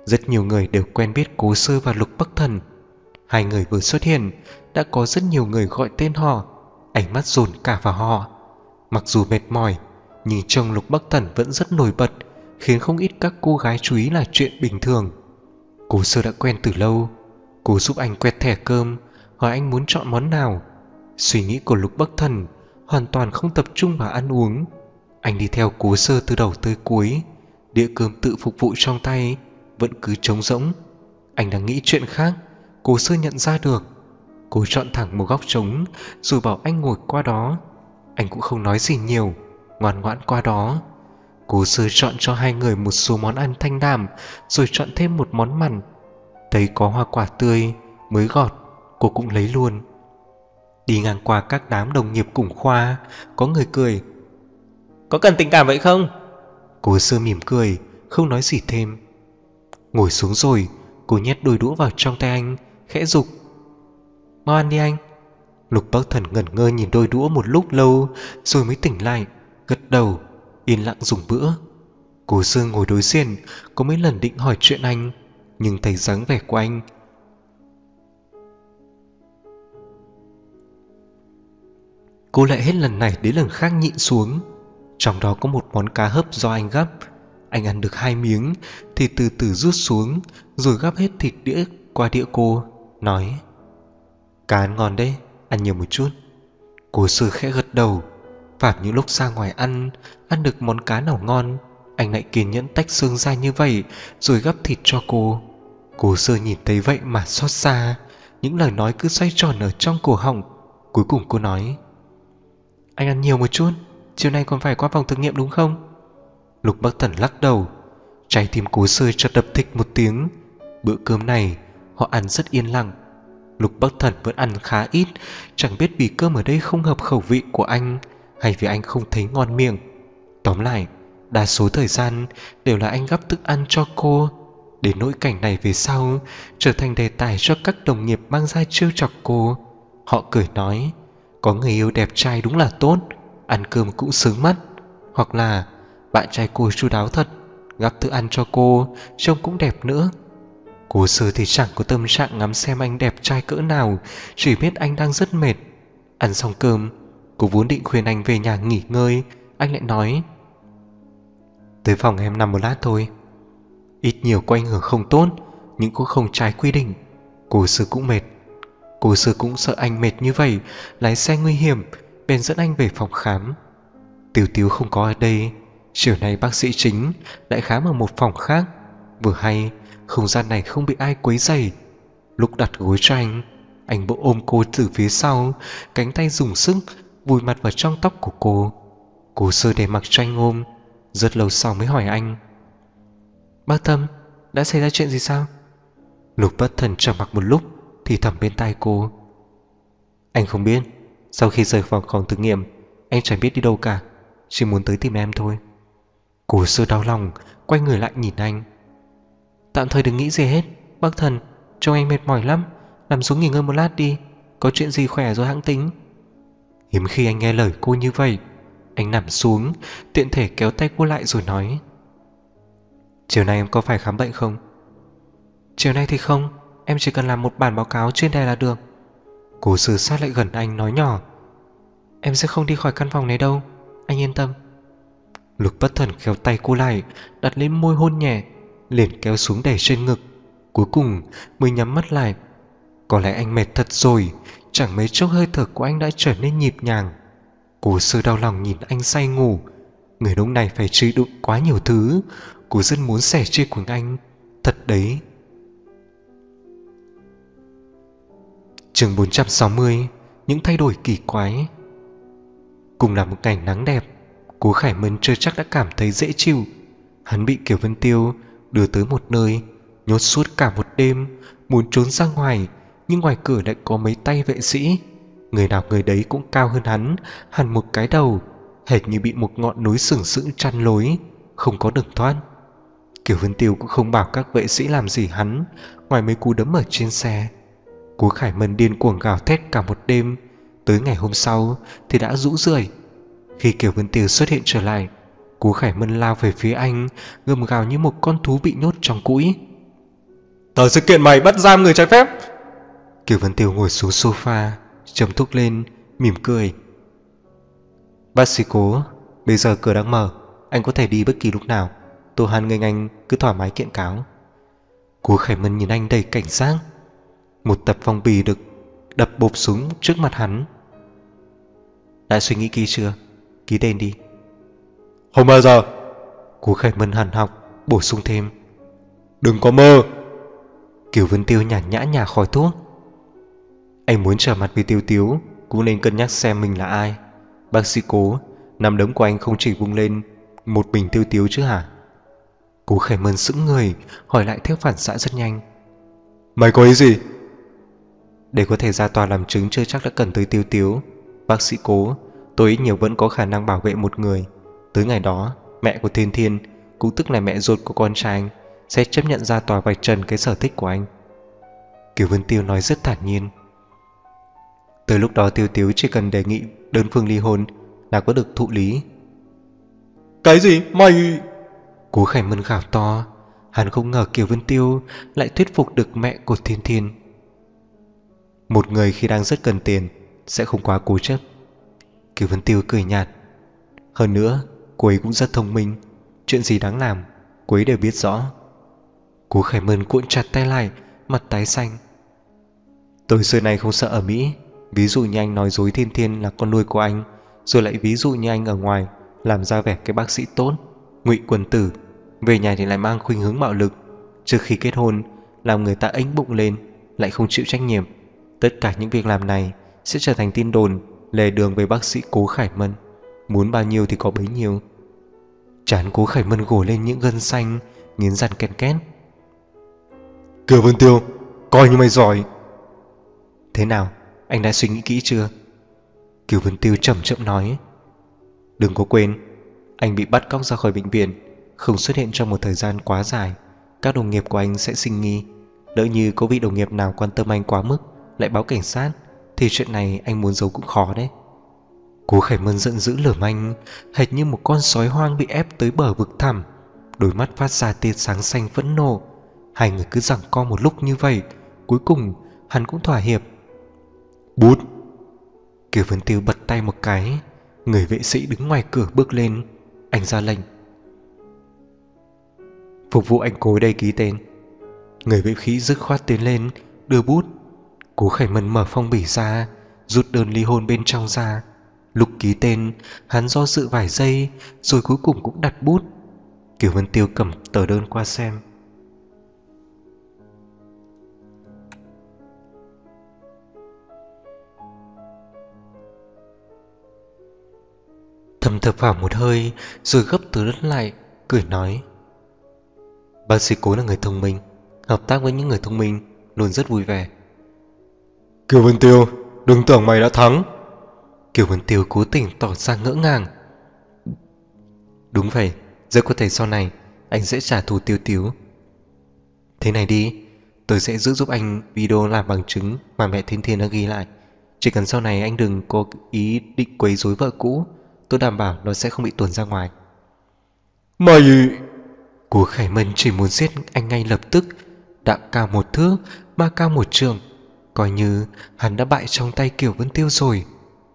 Rất nhiều người đều quen biết Cố Sư và Lục Bắc Thần. Hai người vừa xuất hiện đã có rất nhiều người gọi tên họ, ánh mắt dồn cả vào họ. Mặc dù mệt mỏi, nhưng trông Lục Bắc Thần vẫn rất nổi bật, khiến không ít các cô gái chú ý là chuyện bình thường. Cố Sư đã quen từ lâu. Cô giúp anh quẹt thẻ cơm, hỏi anh muốn chọn món nào. Suy nghĩ của Lục Bắc Thần hoàn toàn không tập trung vào ăn uống. Anh đi theo Cố Sư từ đầu tới cuối. Đĩa cơm tự phục vụ trong tay vẫn cứ trống rỗng. Anh đang nghĩ chuyện khác. Cố Sư nhận ra được. Cô chọn thẳng một góc trống rồi bảo anh ngồi qua đó. Anh cũng không nói gì nhiều, ngoan ngoãn qua đó. Cố Sư chọn cho hai người một số món ăn thanh đạm, rồi chọn thêm một món mặn. Thấy có hoa quả tươi mới gọt, cô cũng lấy luôn. Đi ngang qua các đám đồng nghiệp cùng khoa, có người cười. Có cần tình cảm vậy không? Cố Sư mỉm cười, không nói gì thêm. Ngồi xuống rồi, cô nhét đôi đũa vào trong tay anh, khẽ giục. Mau ăn đi anh. Lục Bắc Thần ngẩn ngơ nhìn đôi đũa một lúc lâu, rồi mới tỉnh lại, gật đầu, yên lặng dùng bữa. Cố Sư ngồi đối diện, có mấy lần định hỏi chuyện anh, nhưng thấy dáng vẻ của anh cô lại hết lần này đến lần khác nhịn xuống. Trong đó có một món cá hấp do anh gắp. Anh ăn được 2 miếng thì từ từ rút xuống, rồi gắp hết thịt đĩa qua đĩa cô, nói: Cá ăn ngon đấy, ăn nhiều một chút. Cố Sư khẽ gật đầu. Phạm những lúc ra ngoài ăn được món cá nào ngon, anh lại kiên nhẫn tách xương ra như vậy, rồi gắp thịt cho cô. Cố Sư nhìn thấy vậy mà xót xa. Những lời nói cứ xoay tròn ở trong cổ họng. Cuối cùng cô nói: Anh ăn nhiều một chút, chiều nay còn phải qua phòng thực nghiệm đúng không? Lục Bắc Thần lắc đầu. Trái tim Cố Sư chợt đập thịch một tiếng. Bữa cơm này họ ăn rất yên lặng. Lục Bắc Thần vẫn ăn khá ít, chẳng biết vì cơm ở đây không hợp khẩu vị của anh, hay vì anh không thấy ngon miệng. Tóm lại, đa số thời gian đều là anh gắp thức ăn cho cô. Đến nỗi cảnh này về sau trở thành đề tài cho các đồng nghiệp mang ra trêu chọc cô. Họ cười nói: Có người yêu đẹp trai đúng là tốt, ăn cơm cũng sướng mắt. Hoặc là bạn trai cô chu đáo thật, gắp thức ăn cho cô, trông cũng đẹp nữa. Cố Sư thì chẳng có tâm trạng ngắm xem anh đẹp trai cỡ nào, chỉ biết anh đang rất mệt. Ăn xong cơm, cô vốn định khuyên anh về nhà nghỉ ngơi, anh lại nói: Tới phòng em nằm một lát thôi. Ít nhiều có ảnh hưởng không tốt, nhưng cũng không trái quy định. Cố Sư cũng mệt. Cố Sư cũng sợ anh mệt như vậy, lái xe nguy hiểm, bèn dẫn anh về phòng khám. Tiểu Tiếu không có ở đây. Chiều nay bác sĩ chính lại khám ở một phòng khác. Vừa hay không gian này không bị ai quấy rầy. Lúc đặt gối cho anh bộ ôm cô từ phía sau, cánh tay dùng sức vùi mặt vào trong tóc của cô. Cố Sư để mặc cho anh ôm. Rất lâu sau mới hỏi anh: Bác Tâm, đã xảy ra chuyện gì sao? Lục Bắc Thần trầm mặc một lúc thì thầm bên tai cô: Anh không biết. Sau khi rời phòng thực nghiệm, anh chẳng biết đi đâu cả, chỉ muốn tới tìm em thôi. Cố Sư đau lòng, quay người lại nhìn anh. Tạm thời đừng nghĩ gì hết, bác Thần, trông anh mệt mỏi lắm, nằm xuống nghỉ ngơi một lát đi, có chuyện gì khỏe rồi hẵng tính. Hiếm khi anh nghe lời cô như vậy. Anh nằm xuống, tiện thể kéo tay cô lại rồi nói: Chiều nay em có phải khám bệnh không? Chiều nay thì không, em chỉ cần làm một bản báo cáo chuyên đề là được. Cố Sư sát lại gần anh nói nhỏ: Em sẽ không đi khỏi căn phòng này đâu, anh yên tâm. Lục Bắc Thần kéo tay cô lại, đặt lên môi hôn nhẹ, liền kéo xuống để trên ngực. Cuối cùng mới nhắm mắt lại. Có lẽ anh mệt thật rồi, chẳng mấy chốc hơi thở của anh đã trở nên nhịp nhàng. Cố Sư đau lòng nhìn anh say ngủ. Người lúc này phải chịu đựng quá nhiều thứ. Cô rất muốn sẻ chia cùng anh, thật đấy. Chương 460: Những thay đổi kỳ quái. Cùng là một cảnh nắng đẹp, Cố Khải Mân chưa chắc đã cảm thấy dễ chịu. Hắn bị Kiều Vân Tiêu đưa tới một nơi, nhốt suốt cả một đêm, muốn trốn ra ngoài, nhưng ngoài cửa lại có mấy tay vệ sĩ. Người nào người đấy cũng cao hơn hắn hẳn một cái đầu, hệt như bị một ngọn núi sừng sững chắn lối, không có đường thoát. Kiều Vân Tiêu cũng không bảo các vệ sĩ làm gì hắn, ngoài mấy cú đấm ở trên xe. Cố Khải Mân điên cuồng gào thét cả một đêm. Tới ngày hôm sau thì đã rũ rượi. Khi Kiều Vân Tiêu xuất hiện trở lại, Cố Khải Mân lao về phía anh, gầm gào như một con thú bị nhốt trong cũi. Tớ sẽ kiện mày bắt giam người trái phép. Kiều Vân Tiêu ngồi xuống sofa, châm thuốc lên, mỉm cười. Bác sĩ Cố, bây giờ cửa đang mở, anh có thể đi bất kỳ lúc nào. Tôi hoan nghênh anh cứ thoải mái kiện cáo. Cố Khải Mân nhìn anh đầy cảnh giác. Một tập phong bì được đập bộp xuống trước mặt hắn. Đã suy nghĩ kỹ chưa? Ký tên đi. Không bao giờ. Cố Khải Mân hằn học bổ sung thêm. Đừng có mơ. Kiều Vân Tiêu nhàn nhã nhả khói thuốc. Anh muốn trở mặt với Tiêu Tiếu cũng nên cân nhắc xem mình là ai. Bác sĩ Cố, nắm đấm của anh không chỉ vung lên một mình Tiêu Tiếu chứ hả? Cố Khải Mân sững người, hỏi lại theo phản xạ rất nhanh. Mày có ý gì? Để có thể ra tòa làm chứng chưa chắc đã cần tới Tiêu Tiếu. Bác sĩ Cố, tôi ít nhiều vẫn có khả năng bảo vệ một người. Tới ngày đó, mẹ của Thiên Thiên, cũng tức là mẹ ruột của con trai anh, sẽ chấp nhận ra tòa vạch trần cái sở thích của anh. Kiều Vân Tiêu nói rất thản nhiên. Tới lúc đó Tiêu Tiếu chỉ cần đề nghị đơn phương ly hôn là có được thụ lý. Cái gì? Mày... Cố Khải Mân gào to. Hắn không ngờ Kiều Vân Tiêu lại thuyết phục được mẹ của Thiên Thiên. Một người khi đang rất cần tiền sẽ không quá cố chấp. Kiều Vân Tiêu cười nhạt. Hơn nữa cô ấy cũng rất thông minh. Chuyện gì đáng làm cô ấy đều biết rõ. Cố Khải Mân cuộn chặt tay lại, mặt tái xanh. Tôi xưa nay không sợ ở Mỹ. Ví dụ như anh nói dối Thiên Thiên là con nuôi của anh, rồi lại ví dụ như anh ở ngoài làm ra vẻ cái bác sĩ tốt, ngụy quân tử, về nhà thì lại mang khuynh hướng bạo lực, trước khi kết hôn làm người ta ếnh bụng lên, lại không chịu trách nhiệm. Tất cả những việc làm này sẽ trở thành tin đồn lề đường với bác sĩ Cố Khải Mân. Muốn bao nhiêu thì có bấy nhiêu. Trán Cố Khải Mân gồ lên những gân xanh, nghiến răng ken két. Kiều Vân Tiêu, coi như mày giỏi. Thế nào, anh đã suy nghĩ kỹ chưa? Kiều Vân Tiêu chậm chậm nói. Đừng có quên, anh bị bắt cóc ra khỏi bệnh viện, không xuất hiện trong một thời gian quá dài. Các đồng nghiệp của anh sẽ sinh nghi. Lỡ như có vị đồng nghiệp nào quan tâm anh quá mức lại báo cảnh sát, thì chuyện này anh muốn giấu cũng khó đấy. Cố Khải Mân giận dữ lườm anh, hệt như một con sói hoang bị ép tới bờ vực thẳm. Đôi mắt phát ra tia sáng xanh phẫn nộ. Hai người cứ giằng co một lúc như vậy, cuối cùng hắn cũng thỏa hiệp. Bút. Kiều Vân Tiêu bật tay một cái. Người vệ sĩ đứng ngoài cửa bước lên. Anh ra lệnh. Phục vụ anh Cố đây ký tên. Người vệ sĩ dứt khoát tiến lên, đưa bút. Cố Khải Mân mở phong bì ra, rút đơn ly hôn bên trong ra. Lúc ký tên, hắn do dự vài giây, rồi cuối cùng cũng đặt bút. Kiều Vân Tiêu cầm tờ đơn qua xem. Thầm thở vào một hơi, rồi gấp tờ đơn lại, cười nói. Bác sĩ Cố là người thông minh, hợp tác với những người thông minh luôn rất vui vẻ. Kiều Vân Tiêu, đừng tưởng mày đã thắng. Kiều Vân Tiêu cố tình tỏ ra ngỡ ngàng. Đúng vậy, rất có thể sau này anh sẽ trả thù Tiêu Tiếu. Thế này đi, tôi sẽ giữ giúp anh video làm bằng chứng mà mẹ Thiên Thiên đã ghi lại. Chỉ cần sau này anh đừng có ý định quấy rối vợ cũ, tôi đảm bảo nó sẽ không bị tuồn ra ngoài. Mày... Cố Khải Mân chỉ muốn giết anh ngay lập tức. Đạo cao một thước, ma cao một trượng, coi như hắn đã bại trong tay Kiều Vân Tiêu rồi.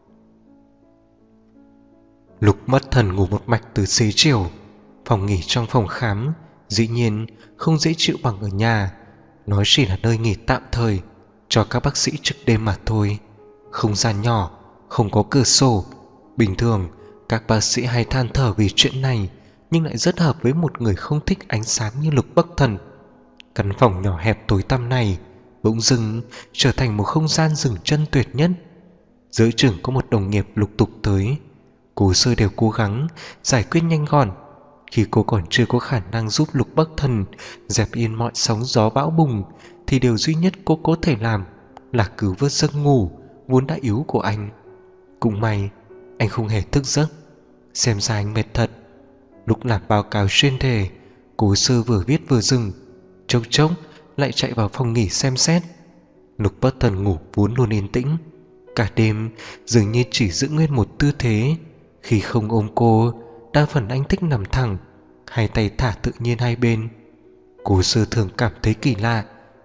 Lục mất thần ngủ một mạch từ xế chiều. Phòng nghỉ trong phòng khám dĩ nhiên không dễ chịu bằng ở nhà. Nó chỉ là nơi nghỉ tạm thời cho các bác sĩ trực đêm mà thôi. Không gian nhỏ, không có cửa sổ. Bình thường các bác sĩ hay than thở vì chuyện này, nhưng lại rất hợp với một người không thích ánh sáng như Lục Bắc Thần. Căn phòng nhỏ hẹp tối tăm này bỗng dưng trở thành một không gian dừng chân tuyệt nhất. Giữa chừng có một đồng nghiệp lục tục tới. Cô Sơ đều cố gắng giải quyết nhanh gọn. Khi cô còn chưa có khả năng giúp Lục Bắc Thần dẹp yên mọi sóng gió bão bùng, thì điều duy nhất cô có thể làm là cứu vớt giấc ngủ vốn đã yếu của anh. Cũng may anh không hề thức giấc. Xem ra anh mệt thật. Lúc làm báo cáo chuyên đề, Cố Sơ vừa viết vừa dừng, chốc chốc lại chạy vào phòng nghỉ xem xét. Lục Bắc Thần ngủ vốn luôn yên tĩnh, cả đêm dường như chỉ giữ nguyên một tư thế. Khi không ôm cô, đa phần anh thích nằm thẳng, hai tay thả tự nhiên hai bên. Cố Sơ thường cảm thấy kỳ lạ,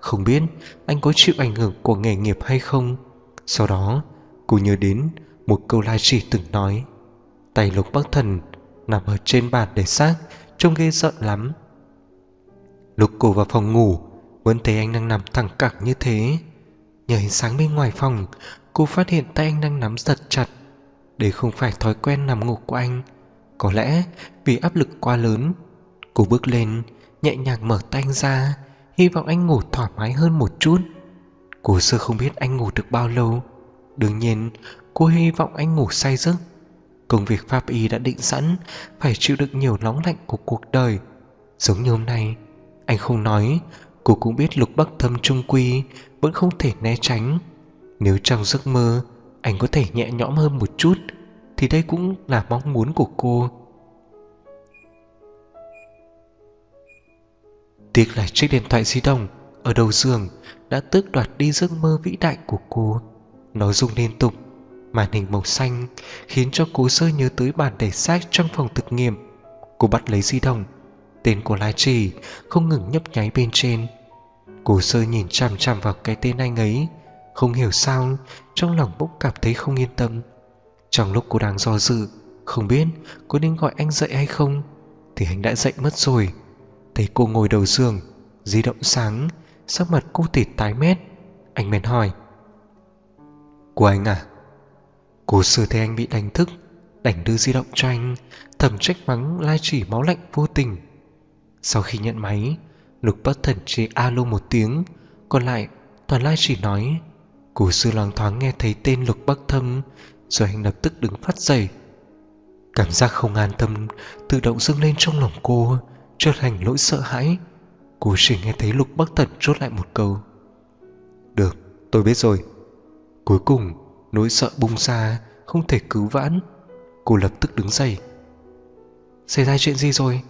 Không biết anh có chịu ảnh hưởng của nghề nghiệp hay không. Sau đó cô nhớ đến một câu lai chỉ từng nói. Tay Lục Bắc Thần nằm ở trên bàn để xác, trông ghê rợn lắm. Lúc cô vào phòng ngủ, vẫn thấy anh đang nằm thẳng cẳng như thế. Nhờ ánh sáng bên ngoài phòng, cô phát hiện tay anh đang nắm giật chặt. Đây không phải thói quen nằm ngủ của anh. Có lẽ vì áp lực quá lớn. Cô bước lên, nhẹ nhàng mở tay anh ra, hy vọng anh ngủ thoải mái hơn một chút. Cô xưa không biết anh ngủ được bao lâu. Đương nhiên cô hy vọng anh ngủ say giấc. Công việc pháp y đã định sẵn phải chịu đựng nhiều nóng lạnh của cuộc đời. Giống như hôm nay, anh không nói, cô cũng biết Lục Bắc Thâm trung quy vẫn không thể né tránh. Nếu trong giấc mơ anh có thể nhẹ nhõm hơn một chút, thì đây cũng là mong muốn của cô. Tiếc là chiếc điện thoại di động ở đầu giường đã tước đoạt đi giấc mơ vĩ đại của cô. Nó rung liên tục, màn hình màu xanh khiến cho cô Sơ nhớ tới bản để xác trong phòng thực nghiệm. Cô bắt lấy di động, tên của Lai Chỉ không ngừng nhấp nháy bên trên. Cô Sơ nhìn chằm chằm vào cái tên anh ấy, không hiểu sao trong lòng bỗng cảm thấy không yên tâm. Trong lúc cô đang do dự, không biết có nên gọi anh dậy hay không, thì anh đã dậy mất rồi. Thấy cô ngồi đầu giường, di động sáng, sắc mặt cô thì tái mét. Anh bèn hỏi: "Của anh à?" Cô Sơ thấy anh bị đánh thức, đành đưa di động cho anh, thầm trách mắng Lai Chỉ máu lạnh vô tình. Sau khi nhận máy, Lục Bắc Thần chỉ alo một tiếng, còn lại toàn Lai Chỉ nói. Cô Sư loáng thoáng nghe thấy tên Lục Bắc Thâm, rồi anh lập tức đứng phát dậy. Cảm giác không an tâm tự động dâng lên trong lòng cô, trở thành nỗi sợ hãi. Cô chỉ nghe thấy Lục Bắc Thần chốt lại một câu: "Được, tôi biết rồi." Cuối cùng nỗi sợ bung ra, không thể cứu vãn. Cô lập tức đứng dậy. "Xảy ra chuyện gì rồi?"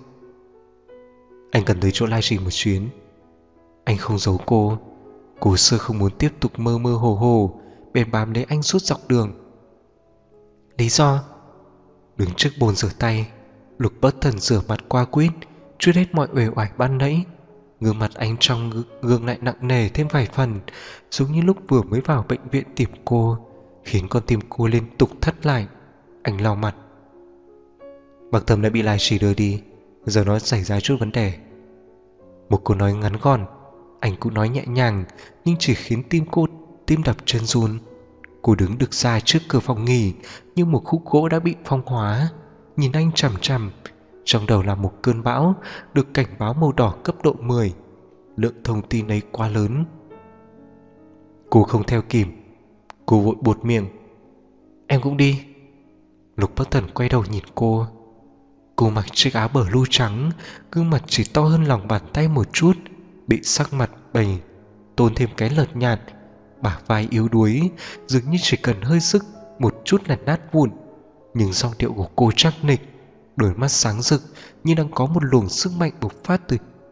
"Anh cần tới chỗ Lai Chỉ một chuyến." Anh không giấu cô. Cô Sơ không muốn tiếp tục mơ mơ hồ hồ, bèn bám lấy anh suốt dọc đường. "Lý do?" Đứng trước bồn rửa tay, Lục Bất Thần rửa mặt qua quýt, trút hết mọi uể oải ban nãy. Gương mặt anh trong gương lại nặng nề thêm vài phần, giống như lúc vừa mới vào bệnh viện tìm cô, khiến con tim cô liên tục thắt lại. Anh lau mặt. "Bác Thâm đã bị Lai Chỉ đưa đi, giờ nó xảy ra chút vấn đề." Một câu nói ngắn gọn, anh cũng nói nhẹ nhàng, nhưng chỉ khiến tim cô tim đập chân run. Cô đứng đực ra trước cửa phòng nghỉ như một khúc gỗ đã bị phong hóa, nhìn anh chằm chằm. Trong đầu là một cơn bão được cảnh báo màu đỏ cấp độ 10. Lượng thông tin ấy quá lớn. Cô không theo kịp. Cô vội buột miệng: "Em cũng đi." Lục Bắc Thần quay đầu nhìn cô. Cô mặc chiếc áo blue trắng, gương mặt chỉ to hơn lòng bàn tay một chút, bị sắc mặt bầy tôn thêm cái lợt nhạt. Bả vai yếu đuối, dường như chỉ cần hơi sức một chút là nát vụn. Nhưng giọng điệu của cô chắc nịch, đôi mắt sáng rực như đang có một luồng sức mạnh bộc phát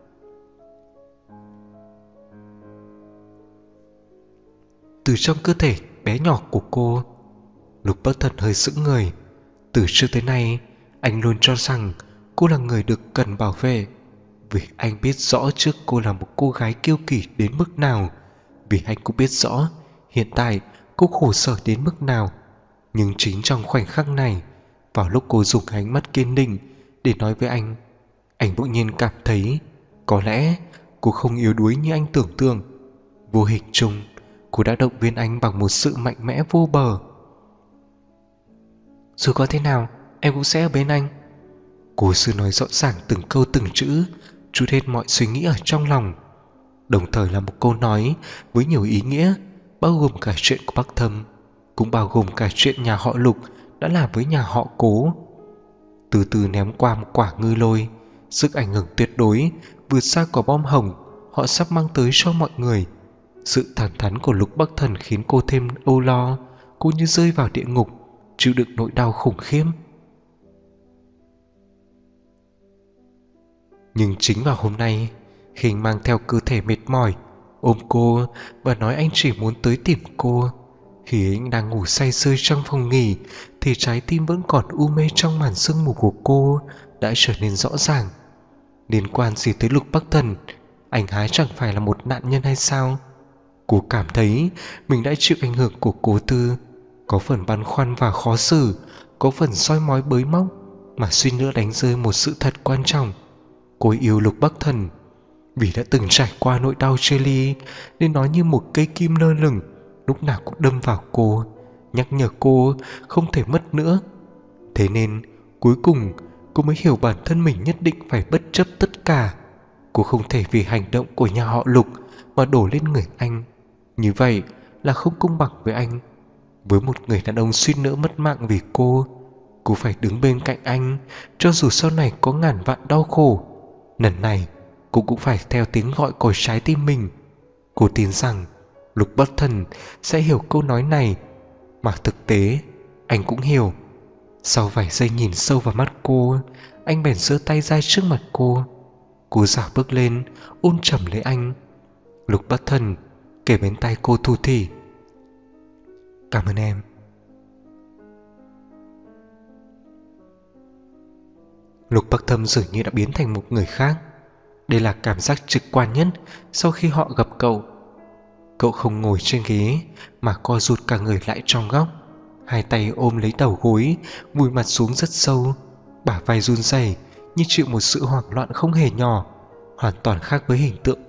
từ trong cơ thể bé nhỏ của cô. Lục Bắc Thần hơi sững người. Từ trước tới nay, anh luôn cho rằng cô là người được cần bảo vệ, vì anh biết rõ trước cô là một cô gái kiêu kỳ đến mức nào, vì anh cũng biết rõ hiện tại cô khổ sở đến mức nào. Nhưng chính trong khoảnh khắc này, vào lúc cô dùng ánh mắt kiên định để nói với anh bỗng nhiên cảm thấy có lẽ cô không yếu đuối như anh tưởng tượng. Vô hình chung, cô đã động viên anh bằng một sự mạnh mẽ vô bờ. "Dù có thế nào, em cũng sẽ ở bên anh." Cô Sư nói rõ ràng từng câu từng chữ, trút hết mọi suy nghĩ ở trong lòng. Đồng thời là một câu nói với nhiều ý nghĩa, bao gồm cả chuyện của bác Thâm, cũng bao gồm cả chuyện nhà họ Lục đã làm với nhà họ Cố. Từ từ ném qua một quả ngư lôi, sức ảnh hưởng tuyệt đối vượt xa quả bom hồng họ sắp mang tới cho mọi người. Sự thẳng thắn của Lục Bắc Thần khiến cô thêm âu lo. Cô như rơi vào địa ngục, chịu đựng nỗi đau khủng khiếp. Nhưng chính vào hôm nay, khi anh mang theo cơ thể mệt mỏi ôm cô và nói anh chỉ muốn tới tìm cô, khi anh đang ngủ say sưa trong phòng nghỉ, thì trái tim vẫn còn u mê trong màn sương mù của cô đã trở nên rõ ràng. Liên quan gì tới Lục Bắc Thần? anh há chẳng phải là một nạn nhân hay sao? Cô cảm thấy mình đã chịu ảnh hưởng của cố Tư, có phần băn khoăn và khó xử, có phần soi mói bới móc, mà suýt nữa đánh rơi một sự thật quan trọng. Cô yêu Lục Bắc Thần. Vì đã từng trải qua nỗi đau chia ly nên nó như một cây kim lơ lửng, lúc nào cũng đâm vào cô, nhắc nhở cô không thể mất nữa. Thế nên cuối cùng cô mới hiểu bản thân mình nhất định phải bất chấp tất cả. Cô không thể vì hành động của nhà họ Lục mà đổ lên người anh. Như vậy là không công bằng với anh. Với một người đàn ông suýt nữa mất mạng vì cô phải đứng bên cạnh anh, cho dù sau này có ngàn vạn đau khổ. Lần này cô cũng phải theo tiếng gọi của trái tim mình. Cô tin rằng Lục Bắc Thần sẽ hiểu câu nói này, mà thực tế anh cũng hiểu. Sau vài giây nhìn sâu vào mắt cô, anh bèn giơ tay ra trước mặt cô. Cô dạo bước lên, ôm chầm lấy anh. Lục Bắc Thần kể bên tai cô thủ thỉ: "Cảm ơn em." Lục Bắc Thâm dường như đã biến thành một người khác. Đây là cảm giác trực quan nhất sau khi họ gặp cậu. Cậu không ngồi trên ghế mà co rụt cả người lại trong góc, hai tay ôm lấy đầu gối, vùi mặt xuống rất sâu, bả vai run rẩy như chịu một sự hoảng loạn không hề nhỏ, hoàn toàn khác với hình tượng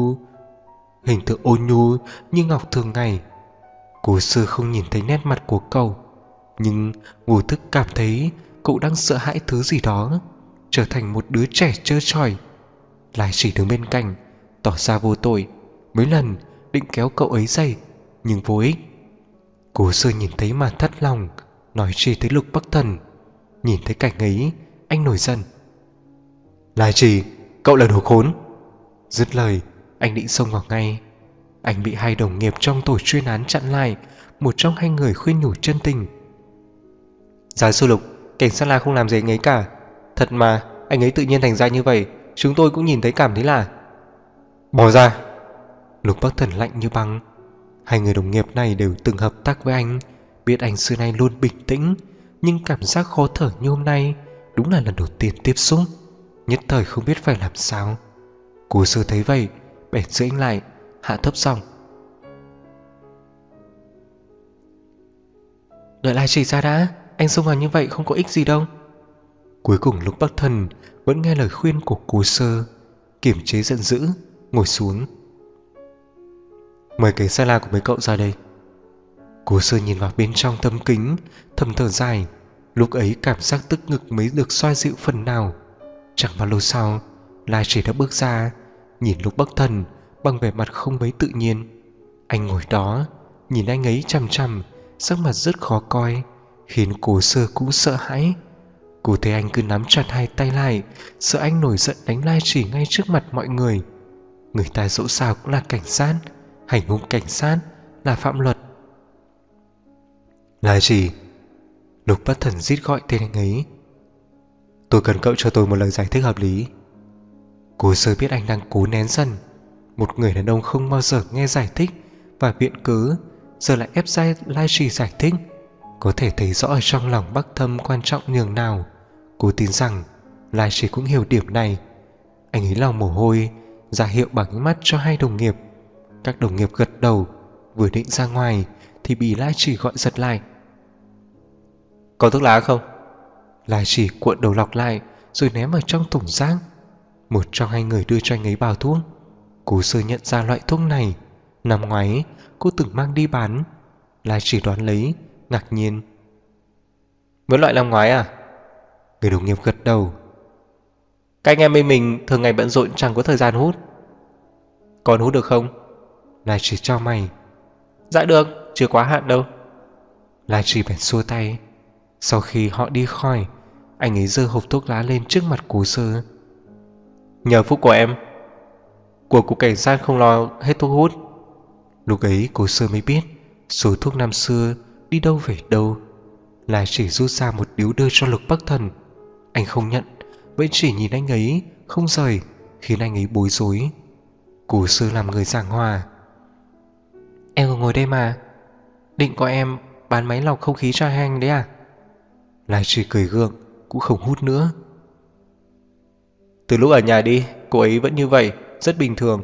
ôn nhu như ngọc thường ngày. Cố Sư không nhìn thấy nét mặt của cậu, nhưng vô thức cảm thấy cậu đang sợ hãi thứ gì đó, trở thành một đứa trẻ trơ trọi. Lại chỉ đứng bên cạnh tỏ ra vô tội, mấy lần định kéo cậu ấy dậy nhưng vô ích. Cố Sư nhìn thấy mà thất lòng, nói chi tới Lục Bắc Thần. Nhìn thấy cảnh ấy, anh nổi giận: "Lai Trì, cậu là đồ khốn!" Dứt lời, anh định xông vào ngay. Anh bị hai đồng nghiệp trong tổ chuyên án chặn lại. Một trong hai người khuyên nhủ chân tình: "Giáo sư Lục, cảnh sát La không làm gì anh ấy cả. Thật mà, anh ấy tự nhiên thành ra như vậy, chúng tôi cũng nhìn thấy cảm thấy là..." "Bỏ ra!" Lục Bắc Thần lạnh như băng. Hai người đồng nghiệp này đều từng hợp tác với anh, biết anh xưa nay luôn bình tĩnh, nhưng cảm giác khó thở như hôm nay đúng là lần đầu tiên tiếp xúc, nhất thời không biết phải làm sao. Cố Sư thấy vậy bèn giữ anh lại, hạ thấp giọng: "Đợi Lai Chỉ ra đã, anh xông vào như vậy không có ích gì đâu." Cuối cùng Lục Bắc Thần vẫn nghe lời khuyên của Cố Sơ, kiềm chế giận dữ, ngồi xuống: "Mời cái xe la của mấy cậu ra đây." Cố Sơ nhìn vào bên trong tấm kính, thầm thở dài. Lúc ấy cảm giác tức ngực mới được xoa dịu phần nào. Chẳng bao lâu sau, Lai Chỉ đã bước ra, nhìn Lục Bắc Thần bằng vẻ mặt không mấy tự nhiên. Anh ngồi đó nhìn anh ấy chằm chằm, sắc mặt rất khó coi, khiến Cố Sơ cũng sợ hãi. Cô thấy anh cứ nắm chặt hai tay lại, sợ anh nổi giận đánh Lai Chỉ ngay trước mặt mọi người. Người ta dẫu sao cũng là cảnh sát, hành hung cảnh sát là phạm luật. "Lai Chỉ!" Lục Bắc Thần rít gọi tên anh ấy. "Tôi cần cậu cho tôi một lời giải thích hợp lý." Cố Sơ biết anh đang cố nén giận. Một người đàn ông không bao giờ nghe giải thích và viện cớ, giờ lại ép Lai Chỉ giải thích, có thể thấy rõ ở trong lòng Bắc Thâm quan trọng nhường nào. Cô tin rằng Lai Chỉ cũng hiểu điểm này. Anh ấy lau mồ hôi, ra hiệu bằng ánh mắt cho hai đồng nghiệp. Các đồng nghiệp gật đầu, vừa định ra ngoài thì bị Lai Chỉ gọi giật lại: "Có thuốc lá không?" Lai Chỉ cuộn đầu lọc lại rồi ném vào trong thùng rác. Một trong hai người đưa cho anh ấy bao thuốc. Cố Sơ nhận ra loại thuốc này, năm ngoái cô từng mang đi bán. Lai Chỉ đoán lấy, ngạc nhiên: "Với loại năm ngoái à?" Người đồng nghiệp gật đầu: "Các anh em bên mình thường ngày bận rộn chẳng có thời gian hút." "Còn hút được không?" Lai Chỉ cho mày: "Dạ được, chưa quá hạn đâu." Lai Chỉ bèn xua tay. Sau khi họ đi khỏi, anh ấy giơ hộp thuốc lá lên trước mặt Cố Sơ: "Nhờ phúc của em, của cục cảnh sát không lo hết thuốc hút." Lúc ấy Cố Sơ mới biết số thuốc năm xưa đi đâu về đâu. Lai Chỉ rút ra một điếu đưa cho Lục Bắc Thần. Anh không nhận, vẫn chỉ nhìn anh ấy không rời, khiến anh ấy bối rối. Cố Sơ làm người giảng hòa: "Em còn ngồi đây mà, định có em bán máy lọc không khí cho hai anh đấy à?" Lai Chỉ cười gượng, cũng không hút nữa. "Từ lúc ở nhà đi, cô ấy vẫn như vậy, rất bình thường.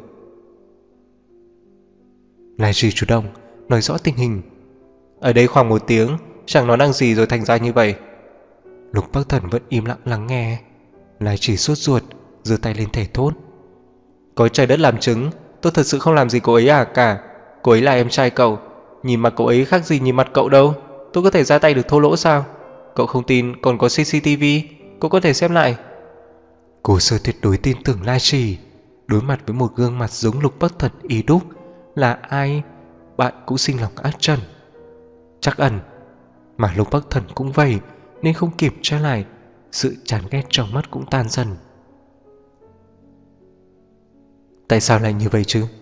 Lai Trì chủ động nói rõ tình hình. Ở đây khoảng 1 tiếng, chẳng nói năng gì rồi thành ra như vậy. Lục Bắc Thần vẫn im lặng lắng nghe. Lai Trì sốt ruột, giơ tay lên thề thốt. Có trời đất làm chứng, tôi thật sự không làm gì cô ấy cả. Cô ấy là em trai cậu, nhìn mặt cậu ấy khác gì nhìn mặt cậu đâu. Tôi có thể ra tay được thô lỗ sao? Cậu không tin còn có CCTV, cậu có thể xem lại. Cô Sơ tuyệt đối tin tưởng Lai Trì. Đối mặt với một gương mặt giống Lục Bắc Thần y đúc, là ai bạn cũng sinh lòng ác trần, trắc ẩn. Mà Lục Bắc Thần cũng vậy, nên không kiểm tra lại, sự chán ghét trong mắt cũng tan dần. Tại sao lại như vậy chứ?